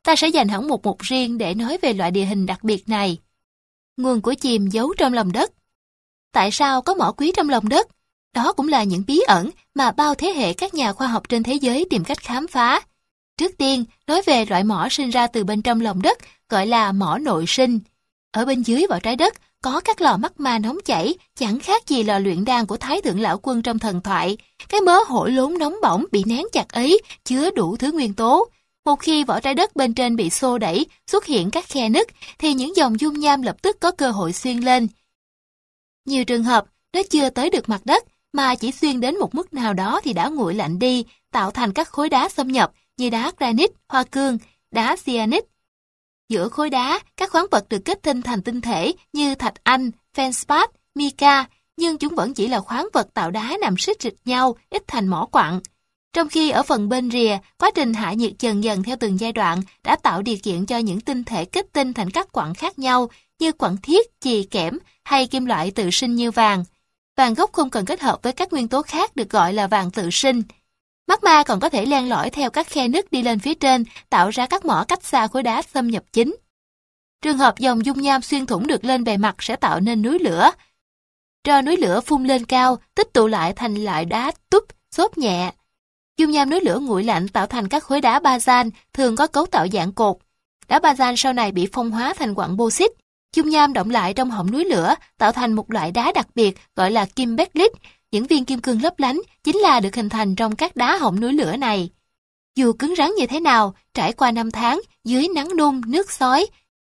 ta sẽ dành hẳn một mục riêng để nói về loại địa hình đặc biệt này. Nguồn của chìm giấu trong lòng đất. Tại sao có mỏ quý trong lòng đất? Đó cũng là những bí ẩn mà bao thế hệ các nhà khoa học trên thế giới tìm cách khám phá. Trước tiên, nói về loại mỏ sinh ra từ bên trong lòng đất, gọi là mỏ nội sinh. Ở bên dưới vỏ trái đất, có các lò magma nóng chảy, chẳng khác gì lò luyện đan của Thái Thượng Lão Quân trong thần thoại. Cái mớ hổ lốn nóng bỏng bị nén chặt ấy chứa đủ thứ nguyên tố. Một khi vỏ trái đất bên trên bị xô đẩy, xuất hiện các khe nứt, thì những dòng dung nham lập tức có cơ hội xuyên lên. Nhiều trường hợp, nó chưa tới được mặt đất, mà chỉ xuyên đến một mức nào đó thì đã nguội lạnh đi, tạo thành các khối đá xâm nhập như đá granite, hoa cương, đá cyanide. Giữa khối đá, các khoáng vật được kết tinh thành tinh thể như thạch anh, feldspar, mica, nhưng chúng vẫn chỉ là khoáng vật tạo đá nằm xích rịch nhau, ít thành mỏ quặng. Trong khi ở phần bên rìa, quá trình hạ nhiệt dần dần theo từng giai đoạn đã tạo điều kiện cho những tinh thể kết tinh thành các quặng khác nhau như quặng thiết, chì, kẽm hay kim loại tự sinh như vàng. Vàng gốc không cần kết hợp với các nguyên tố khác được gọi là vàng tự sinh. Magma còn có thể len lỏi theo các khe nứt đi lên phía trên, tạo ra các mỏ cách xa khối đá xâm nhập chính. Trường hợp dòng dung nham xuyên thủng được lên bề mặt sẽ tạo nên núi lửa. Tro núi lửa phun lên cao, tích tụ lại thành loại đá túp, xốp nhẹ. Dung nham núi lửa nguội lạnh tạo thành các khối đá bazan, thường có cấu tạo dạng cột. Đá bazan sau này bị phong hóa thành quặng bauxit. Dung nham động lại trong hõm núi lửa, tạo thành một loại đá đặc biệt gọi là kim beclit. Những viên kim cương lấp lánh chính là được hình thành trong các đá hõm núi lửa này. Dù cứng rắn như thế nào, trải qua năm tháng, dưới nắng nung, nước xối,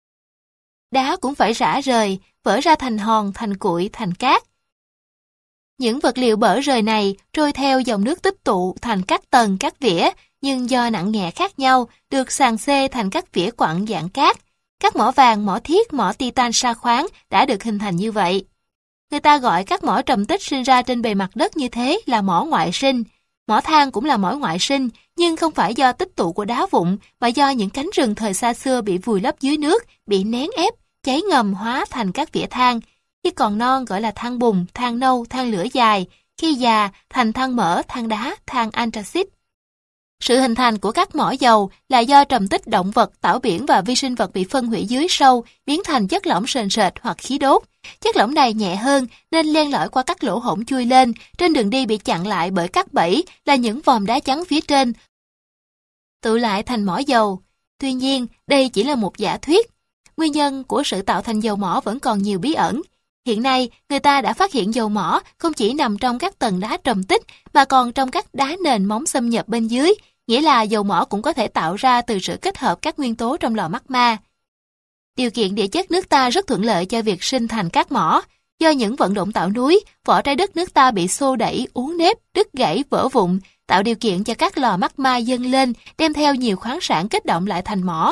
đá cũng phải rã rời, vỡ ra thành hòn, thành cuội, thành cát. Những vật liệu bở rời này trôi theo dòng nước tích tụ thành các tầng, các vỉa, nhưng do nặng nhẹ khác nhau, được sàn xê thành các vỉa quặng dạng cát. Các mỏ vàng, mỏ thiết, mỏ titan sa khoáng đã được hình thành như vậy. Người ta gọi các mỏ trầm tích sinh ra trên bề mặt đất như thế là mỏ ngoại sinh. Mỏ than cũng là mỏ ngoại sinh, nhưng không phải do tích tụ của đá vụn, mà do những cánh rừng thời xa xưa bị vùi lấp dưới nước, bị nén ép, cháy ngầm hóa thành các vỉa than. Khi còn non gọi là than bùn, than nâu, than lửa dài, khi già thành than mỡ, than đá, than anthracite. Sự hình thành của các mỏ dầu là do trầm tích động vật, tảo biển và vi sinh vật bị phân hủy dưới sâu, biến thành chất lỏng sền sệt hoặc khí đốt. Chất lỏng này nhẹ hơn nên len lỏi qua các lỗ hổng chui lên, trên đường đi bị chặn lại bởi các bẫy là những vòm đá trắng phía trên, tụ lại thành mỏ dầu. Tuy nhiên, đây chỉ là một giả thuyết. Nguyên nhân của sự tạo thành dầu mỏ vẫn còn nhiều bí ẩn. Hiện nay, người ta đã phát hiện dầu mỏ không chỉ nằm trong các tầng đá trầm tích, mà còn trong các đá nền móng xâm nhập bên dưới, nghĩa là dầu mỏ cũng có thể tạo ra từ sự kết hợp các nguyên tố trong lò magma. Điều kiện địa chất nước ta rất thuận lợi cho việc sinh thành các mỏ. Do những vận động tạo núi, vỏ trái đất nước ta bị xô đẩy, uốn nếp, đứt gãy, vỡ vụn, tạo điều kiện cho các lò magma dâng lên, đem theo nhiều khoáng sản kích động lại thành mỏ.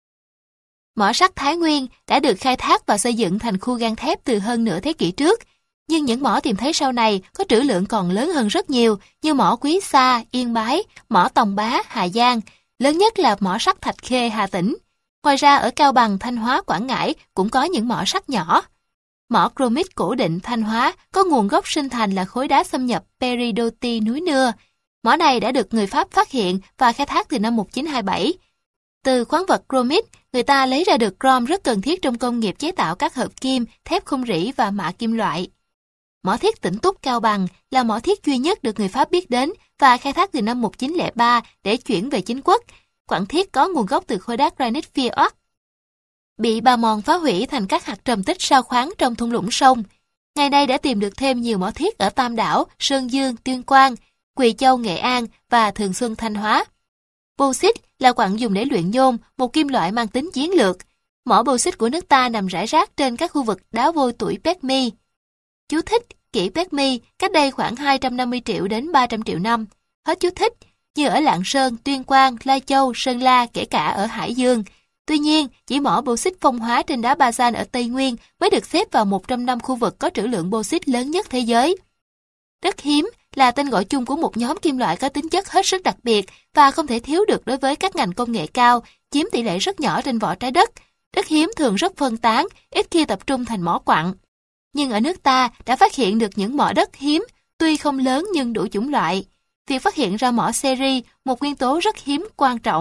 Mỏ sắt Thái Nguyên đã được khai thác và xây dựng thành khu gang thép từ hơn nửa thế kỷ trước. Nhưng những mỏ tìm thấy sau này có trữ lượng còn lớn hơn rất nhiều, như mỏ Quý Sa, Yên Bái, mỏ Tòng Bá, Hà Giang. Lớn nhất là mỏ sắt Thạch Khê, Hà Tĩnh. Ngoài ra ở Cao Bằng, Thanh Hóa, Quảng Ngãi cũng có những mỏ sắt nhỏ. Mỏ Chromit Cổ Định, Thanh Hóa có nguồn gốc sinh thành là khối đá xâm nhập Peridoti núi Nưa. Mỏ này đã được người Pháp phát hiện và khai thác từ năm một nghìn chín trăm hai mươi bảy. Từ khoáng vật chromit, người ta lấy ra được chrome rất cần thiết trong công nghiệp chế tạo các hợp kim, thép không rỉ và mạ kim loại. Mỏ thiết Tỉnh Túc, Cao Bằng là mỏ thiết duy nhất được người Pháp biết đến và khai thác từ năm một nghìn chín trăm lẻ ba để chuyển về chính quốc. Quặng thiết có nguồn gốc từ khối đá granite phía Ốc, bị bào mòn phá hủy thành các hạt trầm tích sao khoáng trong thung lũng sông. Ngày nay đã tìm được thêm nhiều mỏ thiết ở Tam Đảo, Sơn Dương, Tuyên Quang, Quỳ Châu, Nghệ An và Thường Xuân, Thanh Hóa. Bauxit là quặng dùng để luyện nhôm, một kim loại mang tính chiến lược. Mỏ bauxit của nước ta nằm rải rác trên các khu vực đá vôi tuổi Permi. Chú thích: kỷ Permi cách đây khoảng hai trăm năm mươi triệu đến ba trăm triệu năm. Hết chú thích. Như ở Lạng Sơn, Tuyên Quang, Lai Châu, Sơn La, kể cả ở Hải Dương. Tuy nhiên, chỉ mỏ bauxit phong hóa trên đá bazan ở Tây Nguyên mới được xếp vào một trăm năm khu vực có trữ lượng bauxit lớn nhất thế giới. Đất hiếm là tên gọi chung của một nhóm kim loại có tính chất hết sức đặc biệt và không thể thiếu được đối với các ngành công nghệ cao, chiếm tỷ lệ rất nhỏ trên vỏ trái đất. Đất hiếm thường rất phân tán, ít khi tập trung thành mỏ quặng. Nhưng ở nước ta đã phát hiện được những mỏ đất hiếm, tuy không lớn nhưng đủ chủng loại. Việc phát hiện ra mỏ seri, một nguyên tố rất hiếm quan trọng.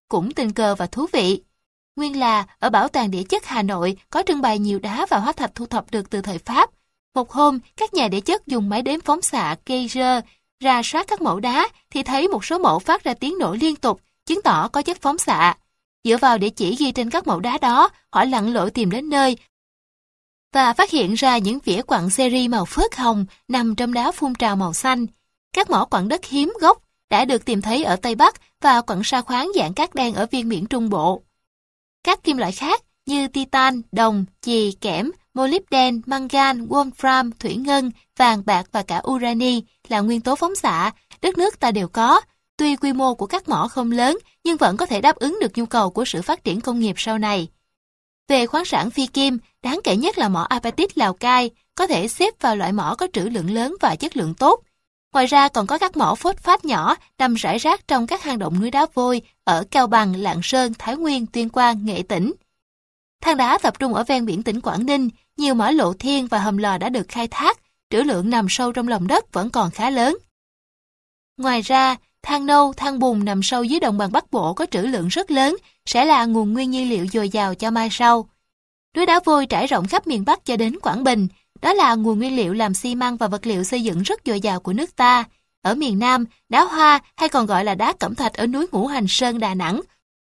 cũng tình cờ và thú vị. Nguyên là ở Bảo tàng Địa chất Hà Nội có trưng bày nhiều đá và hóa thạch thu thập được từ thời Pháp. Một hôm, các nhà địa chất dùng máy đếm phóng xạ Geiger rà soát các mẫu đá thì thấy một số mẫu phát ra tiếng nổ liên tục, chứng tỏ có chất phóng xạ. Dựa vào địa chỉ ghi trên các mẫu đá đó, họ lặn lội tìm đến nơi và phát hiện ra những vỉa quặng seri màu phớt hồng nằm trong đá phun trào màu xanh. Các mỏ quặng đất hiếm gốc đã được tìm thấy ở Tây Bắc và quặng sa khoáng dạng cát đen ở ven biển Trung Bộ. Các kim loại khác như titan, đồng, chì, kẽm, molybden, mangan, wolfram, thủy ngân, vàng bạc và cả urani là nguyên tố phóng xạ, đất nước ta đều có. Tuy quy mô của các mỏ không lớn, nhưng vẫn có thể đáp ứng được nhu cầu của sự phát triển công nghiệp sau này. Về khoáng sản phi kim, đáng kể nhất là mỏ apatit Lào Cai, có thể xếp vào loại mỏ có trữ lượng lớn và chất lượng tốt. Ngoài ra còn có các mỏ phốt phát nhỏ nằm rải rác trong các hang động núi đá vôi ở Cao Bằng, Lạng Sơn, Thái Nguyên, Tuyên Quang, Nghệ Tĩnh. Than đá tập trung ở ven biển tỉnh Quảng Ninh, nhiều mỏ lộ thiên và hầm lò đã được khai thác, trữ lượng nằm sâu trong lòng đất vẫn còn khá lớn. Ngoài ra, than nâu, than bùn nằm sâu dưới đồng bằng Bắc Bộ có trữ lượng rất lớn, sẽ là nguồn nguyên nhiên liệu dồi dào cho mai sau. Núi đá vôi trải rộng khắp miền Bắc cho đến Quảng Bình, đó là nguồn nguyên liệu làm xi măng và vật liệu xây dựng rất dồi dào của nước ta. Ở miền Nam, đá hoa hay còn gọi là đá cẩm thạch ở núi Ngũ Hành Sơn, Đà Nẵng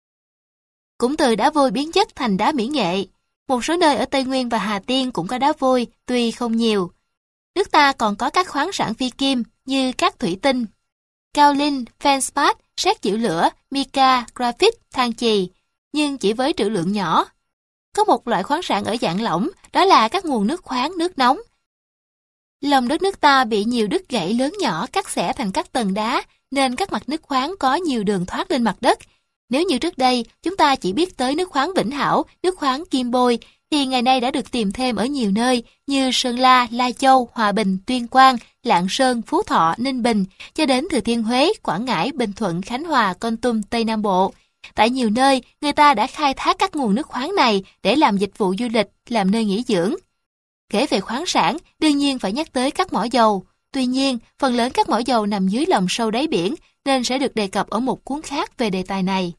cũng từ đá vôi biến chất thành đá mỹ nghệ. Một số nơi ở Tây Nguyên và Hà Tiên cũng có đá vôi, tuy không nhiều. Nước ta còn có các khoáng sản phi kim như cát thủy tinh, kaolin, feldspar, sét chịu lửa, mica, graphite, than chì, nhưng chỉ với trữ lượng nhỏ. Có một loại khoáng sản ở dạng lỏng, đó là các nguồn nước khoáng, nước nóng. Lòng đất nước ta bị nhiều đứt gãy lớn nhỏ cắt xẻ thành các tầng đá, nên các mặt nước khoáng có nhiều đường thoát lên mặt đất. Nếu như trước đây chúng ta chỉ biết tới nước khoáng Vĩnh Hảo, nước khoáng Kim Bôi, thì ngày nay đã được tìm thêm ở nhiều nơi như Sơn La, Lai Châu, Hòa Bình, Tuyên Quang, Lạng Sơn, Phú Thọ, Ninh Bình, cho đến Thừa Thiên Huế, Quảng Ngãi, Bình Thuận, Khánh Hòa, Kon Tum, Tây Nam Bộ. Tại nhiều nơi, người ta đã khai thác các nguồn nước khoáng này để làm dịch vụ du lịch, làm nơi nghỉ dưỡng. Kể về khoáng sản, đương nhiên phải nhắc tới các mỏ dầu. Tuy nhiên, phần lớn các mỏ dầu nằm dưới lòng sâu đáy biển, nên sẽ được đề cập ở một cuốn khác về đề tài này.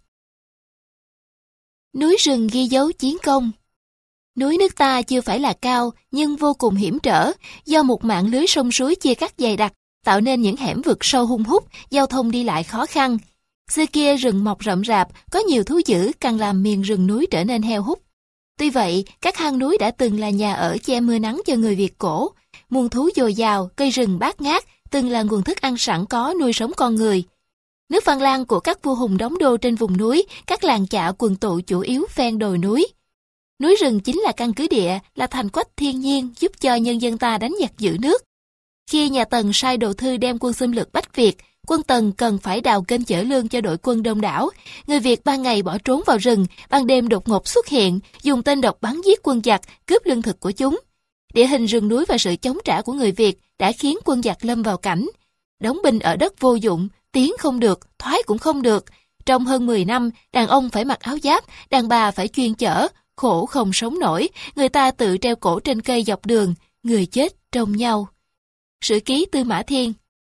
Núi rừng ghi dấu chiến công. Núi nước ta chưa phải là cao, nhưng vô cùng hiểm trở, do một mạng lưới sông suối chia cắt dày đặc, tạo nên những hẻm vực sâu hun hút, giao thông đi lại khó khăn. Xưa kia rừng mọc rậm rạp, có nhiều thú dữ càng làm miền rừng núi trở nên heo hút. Tuy vậy, các hang núi đã từng là nhà ở che mưa nắng cho người Việt cổ. Muôn thú dồi dào, cây rừng bát ngát, từng là nguồn thức ăn sẵn có nuôi sống con người. Nước Văn Lang của các vua hùng đóng đô trên vùng núi, các làng chạ quần tụ chủ yếu ven đồi núi. Núi rừng chính là căn cứ địa, là thành quách thiên nhiên giúp cho nhân dân ta đánh giặc giữ nước. Khi nhà Tần sai đồ thư đem quân xâm lược Bách Việt, quân Tần cần phải đào kênh chở lương cho đội quân đông đảo. Người Việt ban ngày bỏ trốn vào rừng, ban đêm đột ngột xuất hiện, dùng tên độc bắn giết quân giặc, cướp lương thực của chúng. Địa hình rừng núi và sự chống trả của người Việt đã khiến quân giặc lâm vào cảnh đóng binh ở đất vô dụng, tiến không được, thoái cũng không được. Trong hơn mười năm, đàn ông phải mặc áo giáp, đàn bà phải chuyên chở, khổ không sống nổi, người ta tự treo cổ trên cây dọc đường, người chết trông nhau. Sử ký Tư Mã Thiên.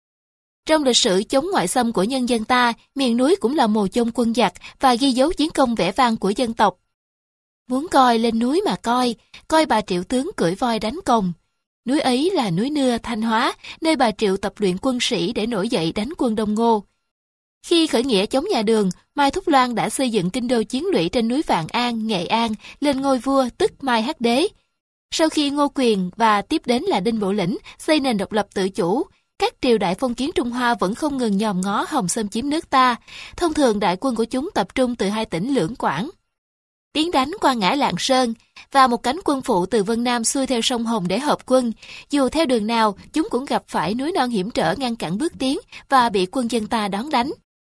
Trong lịch sử chống ngoại xâm của nhân dân ta, miền núi cũng là mồ chôn quân giặc và ghi dấu chiến công vẻ vang của dân tộc. Muốn coi lên núi mà coi, coi bà Triệu tướng cưỡi voi đánh cồng. Núi ấy là núi Nưa, Thanh Hóa, nơi bà Triệu tập luyện quân sĩ để nổi dậy đánh quân Đông Ngô. Khi khởi nghĩa chống nhà Đường, Mai Thúc Loan đã xây dựng kinh đô chiến lũy trên núi Vạn An, Nghệ An, lên ngôi vua tức Mai Hắc Đế. Sau khi Ngô Quyền và tiếp đến là Đinh Bộ Lĩnh xây nền độc lập tự chủ, các triều đại phong kiến Trung Hoa vẫn không ngừng nhòm ngó hòng xâm chiếm nước ta. Thông thường đại quân của chúng tập trung từ hai tỉnh Lưỡng Quảng, tiến đánh qua ngã Lạng Sơn, và một cánh quân phụ từ Vân Nam xuôi theo sông Hồng để hợp quân. Dù theo đường nào, chúng cũng gặp phải núi non hiểm trở ngăn cản bước tiến và bị quân dân ta đón đánh.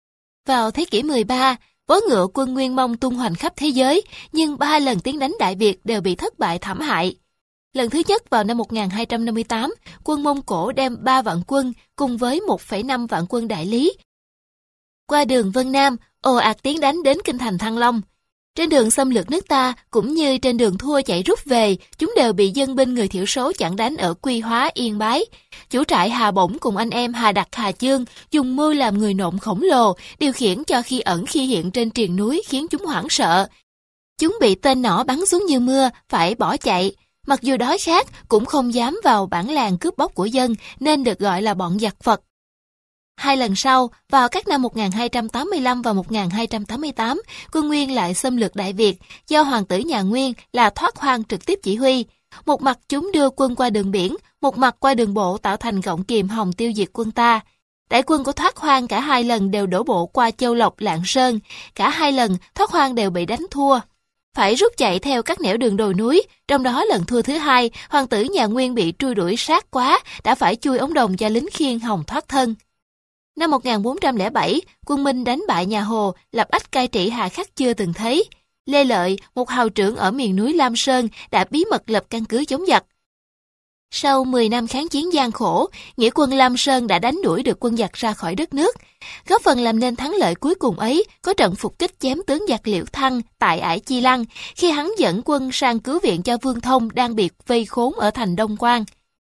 Vào thế kỷ mười ba, vó ngựa quân Nguyên Mông tung hoành khắp thế giới, nhưng ba lần tiến đánh Đại Việt đều bị thất bại thảm hại. Lần thứ nhất vào năm một nghìn hai trăm năm mươi tám, quân Mông Cổ đem ba vạn quân cùng với một phẩy năm vạn quân Đại Lý qua đường Vân Nam, ồ ạt tiến đánh đến kinh thành Thăng Long. Trên đường xâm lược nước ta, cũng như trên đường thua chạy rút về, chúng đều bị dân binh người thiểu số chặn đánh ở Quy Hóa, Yên Bái. Chủ trại Hà Bổng cùng anh em Hà Đặc, Hà Chương dùng mưu làm người nộm khổng lồ, điều khiển cho khi ẩn khi hiện trên triền núi khiến chúng hoảng sợ. Chúng bị tên nỏ bắn xuống như mưa, phải bỏ chạy. Mặc dù đói khát, cũng không dám vào bản làng cướp bóc của dân, nên được gọi là bọn giặc Phật. Hai lần sau, vào các năm một nghìn hai trăm tám mươi lăm và một nghìn hai trăm tám mươi tám, quân Nguyên lại xâm lược Đại Việt, do hoàng tử nhà Nguyên là Thoát Hoang trực tiếp chỉ huy. Một mặt chúng đưa quân qua đường biển, một mặt qua đường bộ tạo thành gọng kìm hòng tiêu diệt quân ta. Đại quân của Thoát Hoang cả hai lần đều đổ bộ qua Châu Lộc, Lạng Sơn, cả hai lần Thoát Hoang đều bị đánh thua. Phải rút chạy theo các nẻo đường đồi núi, trong đó lần thua thứ hai, hoàng tử nhà Nguyên bị truy đuổi sát quá, đã phải chui ống đồng cho lính khiên hòng thoát thân. Năm một nghìn bốn trăm lẻ bảy, quân Minh đánh bại nhà Hồ, lập ách cai trị hà khắc chưa từng thấy. Lê Lợi, một hào trưởng ở miền núi Lam Sơn, đã bí mật lập căn cứ chống giặc. Sau mười năm kháng chiến gian khổ, nghĩa quân Lam Sơn đã đánh đuổi được quân giặc ra khỏi đất nước. Góp phần làm nên thắng lợi cuối cùng ấy, có trận phục kích chém tướng giặc Liễu Thăng tại Ải Chi Lăng, khi hắn dẫn quân sang cứu viện cho Vương Thông đang bị vây khốn ở thành Đông Quan.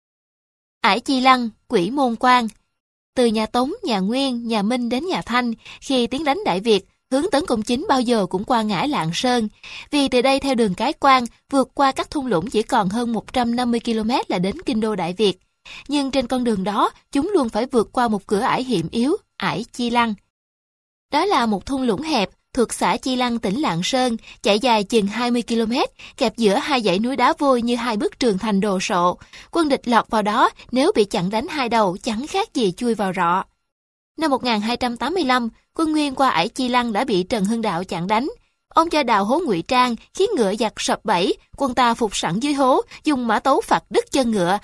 Ải Chi Lăng, Quỷ Môn Quan. Từ nhà Tống, nhà Nguyên, nhà Minh đến nhà Thanh, khi tiến đánh Đại Việt, hướng tấn công chính bao giờ cũng qua ngãi Lạng Sơn. Vì từ đây theo đường Cái Quan, vượt qua các thung lũng chỉ còn hơn một trăm năm mươi ki lô mét là đến kinh đô Đại Việt. Nhưng trên con đường đó, chúng luôn phải vượt qua một cửa ải hiểm yếu, Ải Chi Lăng. Đó là một thung lũng hẹp, thuộc xã Chi Lăng, tỉnh Lạng Sơn, chạy dài chừng hai mươi ki lô mét, kẹp giữa hai dãy núi đá vôi như hai bức tường thành đồ sộ. Quân địch lọt vào đó, nếu bị chặn đánh hai đầu, chẳng khác gì chui vào rọ. Năm một nghìn hai trăm tám mươi lăm, quân Nguyên qua Ải Chi Lăng đã bị Trần Hưng Đạo chặn đánh. Ông cho đào hố ngụy trang, khiến ngựa giặc sập bẫy, quân ta phục sẵn dưới hố, dùng mã tấu phạt đứt chân ngựa,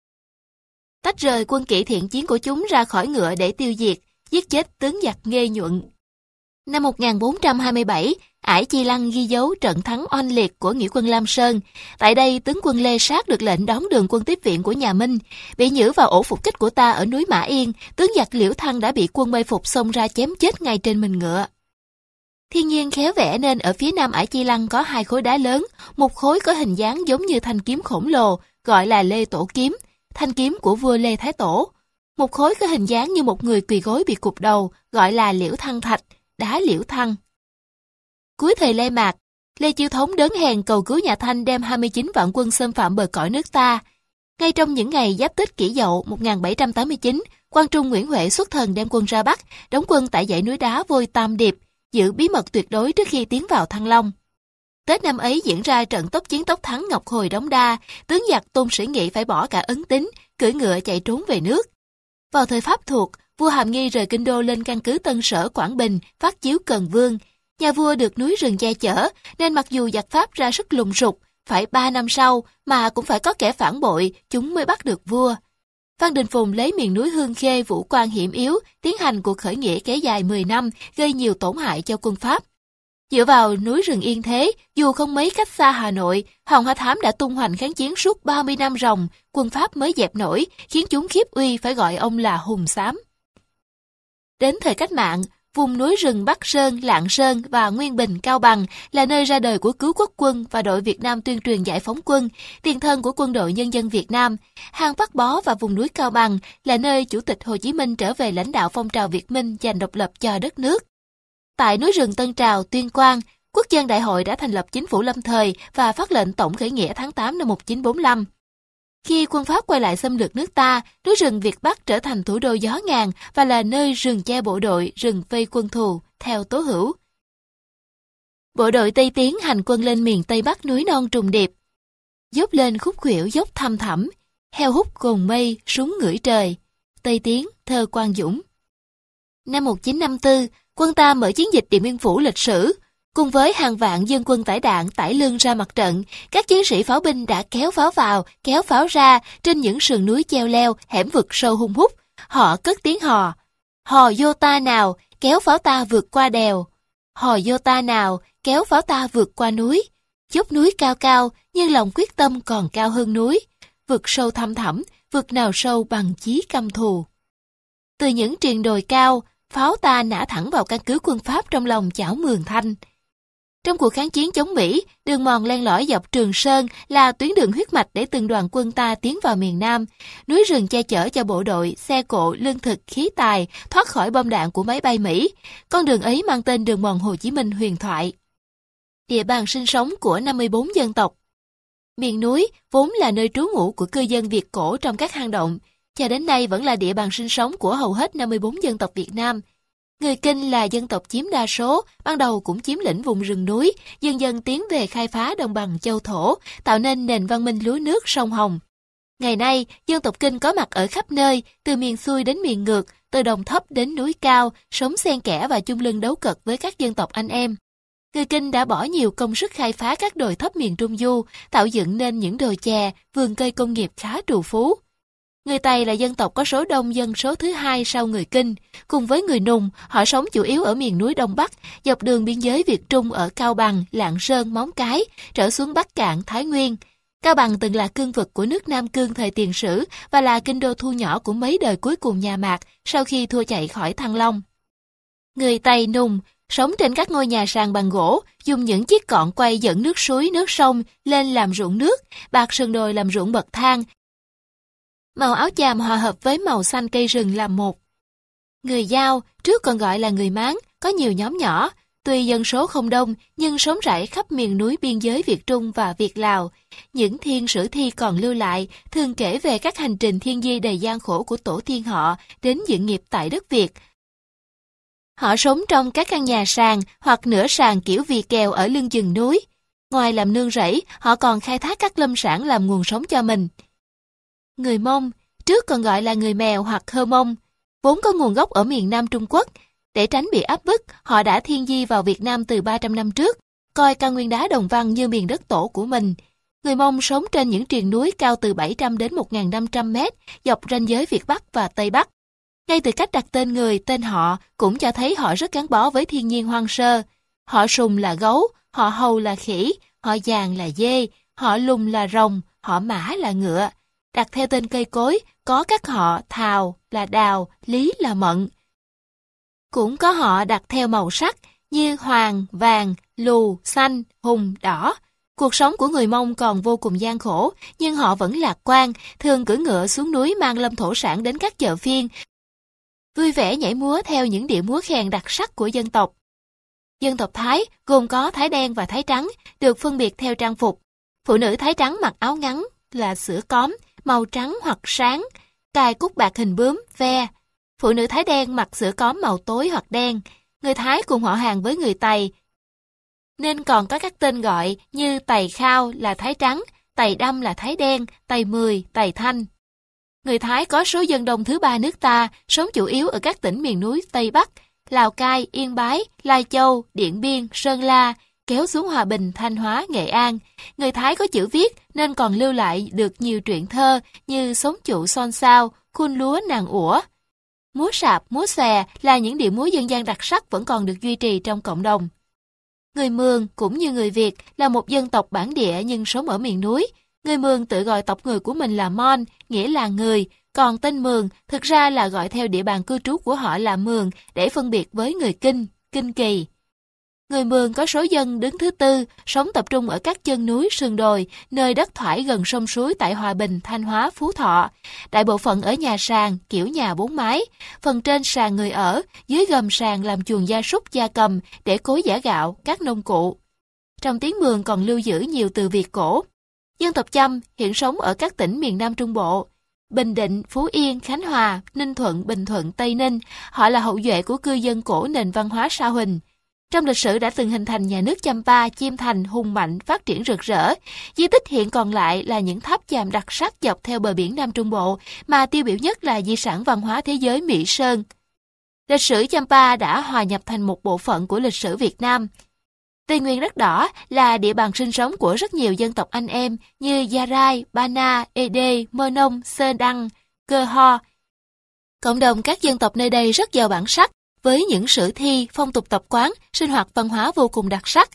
tách rời quân kỵ thiện chiến của chúng ra khỏi ngựa để tiêu diệt, giết chết tướng giặc Nghê Nhuận. Năm một nghìn bốn trăm hai mươi bảy, Ải Chi Lăng ghi dấu trận thắng oanh liệt của nghĩa quân Lam Sơn. Tại đây, tướng quân Lê Sát được lệnh đón đường quân tiếp viện của nhà Minh. Bị nhử vào ổ phục kích của ta ở núi Mã Yên, tướng giặc Liễu Thăng đã bị quân Mây Phục xông ra chém chết ngay trên mình ngựa. Thiên nhiên khéo vẽ nên ở phía nam Ải Chi Lăng có hai khối đá lớn, một khối có hình dáng giống như thanh kiếm khổng lồ, gọi là Lê Tổ Kiếm, thanh kiếm của vua Lê Thái Tổ. Một khối có hình dáng như một người quỳ gối bị cụp đầu, gọi là Liễu Thăng Thạch, đá Liễu Thăng. Cuối thời Lê Mạc, Lê Chiêu Thống đớn hèn cầu cứu nhà Thanh đem hai mươi chín vạn quân xâm phạm bờ cõi nước ta. Ngay trong những ngày Giáp Tết Kỷ Dậu một nghìn bảy trăm tám mươi chín, Quang Trung Nguyễn Huệ xuất thần đem quân ra Bắc, đóng quân tại dãy núi đá vôi Tam Điệp, giữ bí mật tuyệt đối trước khi tiến vào Thăng Long. Tết năm ấy diễn ra trận tốc chiến tốc thắng Ngọc Hồi Đống Đa, tướng giặc Tôn Sĩ Nghị phải bỏ cả ấn tín, cưỡi ngựa chạy trốn về nước. Vào thời Pháp thuộc, vua Hàm Nghi rời kinh đô lên căn cứ Tân Sở Quảng Bình, phát chiếu Cần Vương. Nhà vua được núi rừng che chở, nên mặc dù giặc Pháp ra sức lùng sục, phải ba năm sau mà cũng phải có kẻ phản bội, chúng mới bắt được vua. Phan Đình Phùng lấy miền núi Hương Khê vũ quan hiểm yếu, tiến hành cuộc khởi nghĩa kéo dài mười năm, gây nhiều tổn hại cho quân Pháp. Dựa vào núi rừng yên thế, dù không mấy cách xa Hà Nội, Hoàng Hoa Thám đã tung hoành kháng chiến suốt ba mươi năm ròng, quân Pháp mới dẹp nổi, khiến chúng khiếp uy phải gọi ông là Hùng Xám. Đến thời cách mạng, vùng núi rừng Bắc Sơn, Lạng Sơn và Nguyên Bình, Cao Bằng là nơi ra đời của Cứu Quốc quân và đội Việt Nam tuyên truyền giải phóng quân, tiền thân của Quân đội Nhân dân Việt Nam. Hang Bắc Bó và vùng núi Cao Bằng là nơi Chủ tịch Hồ Chí Minh trở về lãnh đạo phong trào Việt Minh giành độc lập cho đất nước. Tại núi rừng Tân Trào, Tuyên Quang, Quốc dân Đại hội đã thành lập chính phủ lâm thời và phát lệnh tổng khởi nghĩa tháng tám năm một nghìn chín trăm bốn mươi lăm. Khi quân Pháp quay lại xâm lược nước ta, núi rừng Việt Bắc trở thành thủ đô gió ngàn và là nơi rừng che bộ đội, rừng vây quân thù, theo Tố Hữu. Bộ đội Tây Tiến hành quân lên miền Tây Bắc núi non trùng điệp. Dốc lên khúc khuỷu dốc thăm thẳm, heo hút gồn mây, súng ngửi trời. Tây Tiến, thơ Quang Dũng. Năm một nghìn chín trăm năm mươi tư, quân ta mở chiến dịch Điện Biên Phủ lịch sử. Cùng với hàng vạn dân quân tải đạn, tải lương ra mặt trận, các chiến sĩ pháo binh đã kéo pháo vào, kéo pháo ra trên những sườn núi cheo leo, hẻm vực sâu hun hút. Họ cất tiếng hò. Hò vô ta nào, kéo pháo ta vượt qua đèo. Hò vô ta nào, kéo pháo ta vượt qua núi. Dốc núi cao cao, nhưng lòng quyết tâm còn cao hơn núi. Vực sâu thăm thẳm, vực nào sâu bằng chí căm thù. Từ những triền đồi cao, pháo ta nã thẳng vào căn cứ quân Pháp trong lòng chảo Mường Thanh. Trong cuộc kháng chiến chống Mỹ, đường mòn len lỏi dọc Trường Sơn là tuyến đường huyết mạch để từng đoàn quân ta tiến vào miền Nam. Núi rừng che chở cho bộ đội, xe cộ, lương thực, khí tài thoát khỏi bom đạn của máy bay Mỹ. Con đường ấy mang tên đường mòn Hồ Chí Minh huyền thoại. Địa bàn sinh sống của năm mươi bốn dân tộc. Miền núi vốn là nơi trú ngụ của cư dân Việt cổ trong các hang động, cho đến nay vẫn là địa bàn sinh sống của hầu hết năm mươi bốn dân tộc Việt Nam. Người Kinh là dân tộc chiếm đa số, ban đầu cũng chiếm lĩnh vùng rừng núi, dần dần tiến về khai phá đồng bằng châu thổ, tạo nên nền văn minh lúa nước sông Hồng. Ngày nay, dân tộc Kinh có mặt ở khắp nơi, từ miền xuôi đến miền ngược, từ đồng thấp đến núi cao, sống xen kẽ và chung lưng đấu cật với các dân tộc anh em. Người Kinh đã bỏ nhiều công sức khai phá các đồi thấp miền Trung Du, tạo dựng nên những đồi chè, vườn cây công nghiệp khá trù phú. Người Tày là dân tộc có số đông dân số thứ hai sau người Kinh. Cùng với người Nùng, họ sống chủ yếu ở miền núi Đông Bắc, dọc đường biên giới Việt Trung ở Cao Bằng, Lạng Sơn, Móng Cái, trở xuống Bắc Cạn, Thái Nguyên. Cao Bằng từng là cương vực của nước Nam Cương thời Tiền Sử và là kinh đô thu nhỏ của mấy đời cuối cùng nhà Mạc sau khi thua chạy khỏi Thăng Long. Người Tày Nùng sống trên các ngôi nhà sàn bằng gỗ, dùng những chiếc cọn quay dẫn nước suối, nước sông lên làm ruộng nước, bạc sườn đồi làm ruộng bậc thang. Màu áo chàm hòa hợp với màu xanh cây rừng làm một. Người Dao, trước còn gọi là người Mán, có nhiều nhóm nhỏ, tuy dân số không đông nhưng sống rải khắp miền núi biên giới Việt Trung và Việt Lào. Những thiên sử thi còn lưu lại thường kể về các hành trình thiên di đầy gian khổ của tổ tiên họ đến dựng nghiệp tại đất Việt. Họ sống trong các căn nhà sàn hoặc nửa sàn kiểu vì kèo ở lưng chừng núi. Ngoài làm nương rẫy, họ còn khai thác các lâm sản làm nguồn sống cho mình. Người Mông, trước còn gọi là người Mèo hoặc Hơ Mông, vốn có nguồn gốc ở miền Nam Trung Quốc. Để tránh bị áp bức, họ đã thiên di vào Việt Nam từ ba trăm năm trước, coi cao nguyên đá Đồng Văn như miền đất tổ của mình. Người Mông sống trên những triền núi cao từ bảy trăm đến một nghìn năm trăm mét, dọc ranh giới Việt Bắc và Tây Bắc. Ngay từ cách đặt tên người, tên họ cũng cho thấy họ rất gắn bó với thiên nhiên hoang sơ. Họ Sùng là gấu, họ Hầu là khỉ, họ Giàng là dê, họ Lùng là rồng, họ Mã là ngựa. Đặt theo tên cây cối, có các họ Thào là đào, Lý là mận. Cũng có họ đặt theo màu sắc như hoàng, vàng, lù, xanh, hùng, đỏ. Cuộc sống của người Mông còn vô cùng gian khổ, nhưng họ vẫn lạc quan, thường cưỡi ngựa xuống núi mang lâm thổ sản đến các chợ phiên, vui vẻ nhảy múa theo những điệu múa khen đặc sắc của dân tộc. Dân tộc Thái gồm có Thái đen và Thái trắng, được phân biệt theo trang phục. Phụ nữ Thái trắng mặc áo ngắn là sữa cóm, màu trắng hoặc sáng, cài cúc bạc hình bướm, ve. Phụ nữ Thái đen mặc sữa cóm màu tối hoặc đen. Người Thái cùng họ hàng với người Tày, nên còn có các tên gọi như Tày Khao là Thái trắng, Tày Đâm là Thái đen, Tày Mười, Tày Thanh. Người Thái có số dân đông thứ ba nước ta, sống chủ yếu ở các tỉnh miền núi Tây Bắc, Lào Cai, Yên Bái, Lai Châu, Điện Biên, Sơn La, kéo xuống Hòa Bình, Thanh Hóa, Nghệ An. Người Thái có chữ viết nên còn lưu lại được nhiều truyện thơ như Sống Trụ Son Sao, Khun Lúa Nàng Ủa. Múa sạp, múa xòe là những điệu múa dân gian đặc sắc vẫn còn được duy trì trong cộng đồng. Người Mường cũng như người Việt là một dân tộc bản địa nhưng sống ở miền núi. Người Mường tự gọi tộc người của mình là Mon, nghĩa là người, còn tên Mường thực ra là gọi theo địa bàn cư trú của họ là Mường để phân biệt với người Kinh, Kinh Kỳ. Người Mường có số dân đứng thứ tư, sống tập trung ở các chân núi, sườn đồi, nơi đất thoải gần sông suối tại Hòa Bình, Thanh Hóa, Phú Thọ. Đại bộ phận ở nhà sàn, kiểu nhà bốn mái, phần trên sàn người ở, dưới gầm sàn làm chuồng gia súc gia cầm để cối giã gạo, các nông cụ. Trong tiếng Mường còn lưu giữ nhiều từ Việt cổ. Dân tộc Chăm hiện sống ở các tỉnh miền Nam Trung Bộ, Bình Định, Phú Yên, Khánh Hòa, Ninh Thuận, Bình Thuận, Tây Ninh. Họ là hậu duệ của cư dân cổ nền văn hóa Sa Huỳnh. Trong lịch sử đã từng hình thành nhà nước Champa, Chiêm Thành, hùng mạnh, phát triển rực rỡ. Di tích hiện còn lại là những tháp chàm đặc sắc dọc theo bờ biển Nam Trung Bộ, mà tiêu biểu nhất là di sản văn hóa thế giới Mỹ Sơn. Lịch sử Champa đã hòa nhập thành một bộ phận của lịch sử Việt Nam. Tây Nguyên đất đỏ là địa bàn sinh sống của rất nhiều dân tộc anh em như Gia Rai, Ba Na, Ê Đê, Mơ Nông, Sơ Đăng, Cơ Ho. Cộng đồng các dân tộc nơi đây rất giàu bản sắc, với những sử thi, phong tục tập quán, sinh hoạt văn hóa vô cùng đặc sắc.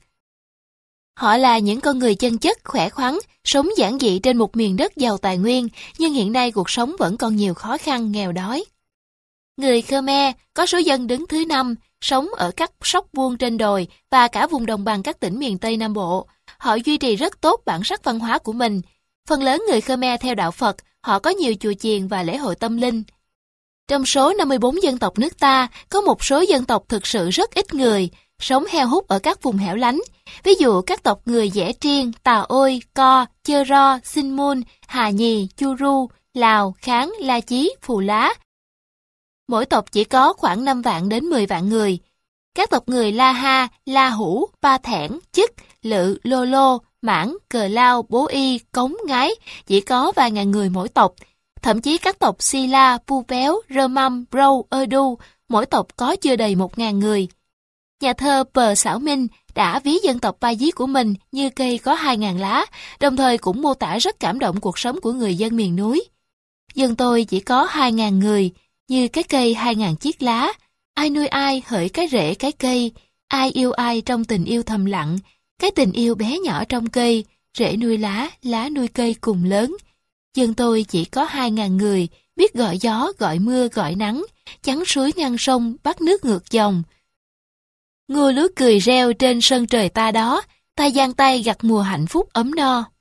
Họ là những con người chân chất, khỏe khoắn, sống giản dị trên một miền đất giàu tài nguyên, nhưng hiện nay cuộc sống vẫn còn nhiều khó khăn, nghèo đói. Người Khmer có số dân đứng thứ năm, sống ở các sóc buông trên đồi và cả vùng đồng bằng các tỉnh miền Tây Nam Bộ. Họ duy trì rất tốt bản sắc văn hóa của mình. Phần lớn người Khmer theo đạo Phật, họ có nhiều chùa chiền và lễ hội tâm linh. Trong số năm mươi bốn dân tộc nước ta, có một số dân tộc thực sự rất ít người, sống heo hút ở các vùng hẻo lánh. Ví dụ các tộc người Dẻ Triên, Tà Ôi, Co, Chơ Ro, Sinh Mun, Hà Nhì, Chu Ru, Lào, Kháng, La Chí, Phù Lá. Mỗi tộc chỉ có khoảng năm vạn đến mười vạn người. Các tộc người La Ha, La Hủ, Pa Thẻn, Chức, Lự, Lô Lô, Mãn, Cờ Lao, Bố Y, Cống, Ngái chỉ có vài ngàn người mỗi tộc. Thậm chí các tộc Si La, Pu Péo, Rơ Măm, Brâu, Ơ Đu, mỗi tộc có chưa đầy một ngàn người. Nhà thơ Pờ Xảo Minh đã ví dân tộc Pa Dí của mình như cây có hai ngàn lá, đồng thời cũng mô tả rất cảm động cuộc sống của người dân miền núi. Dân tôi chỉ có hai ngàn người, như cái cây hai ngàn chiếc lá, ai nuôi ai hỡi cái rễ cái cây, ai yêu ai trong tình yêu thầm lặng, cái tình yêu bé nhỏ trong cây, rễ nuôi lá, lá nuôi cây cùng lớn. Dân tôi chỉ có hai ngàn người, biết gọi gió, gọi mưa, gọi nắng, chắn suối ngăn sông, bắt nước ngược dòng. Ngô lúa cười reo trên sân trời ta đó, ta giang tay gặt mùa hạnh phúc ấm no.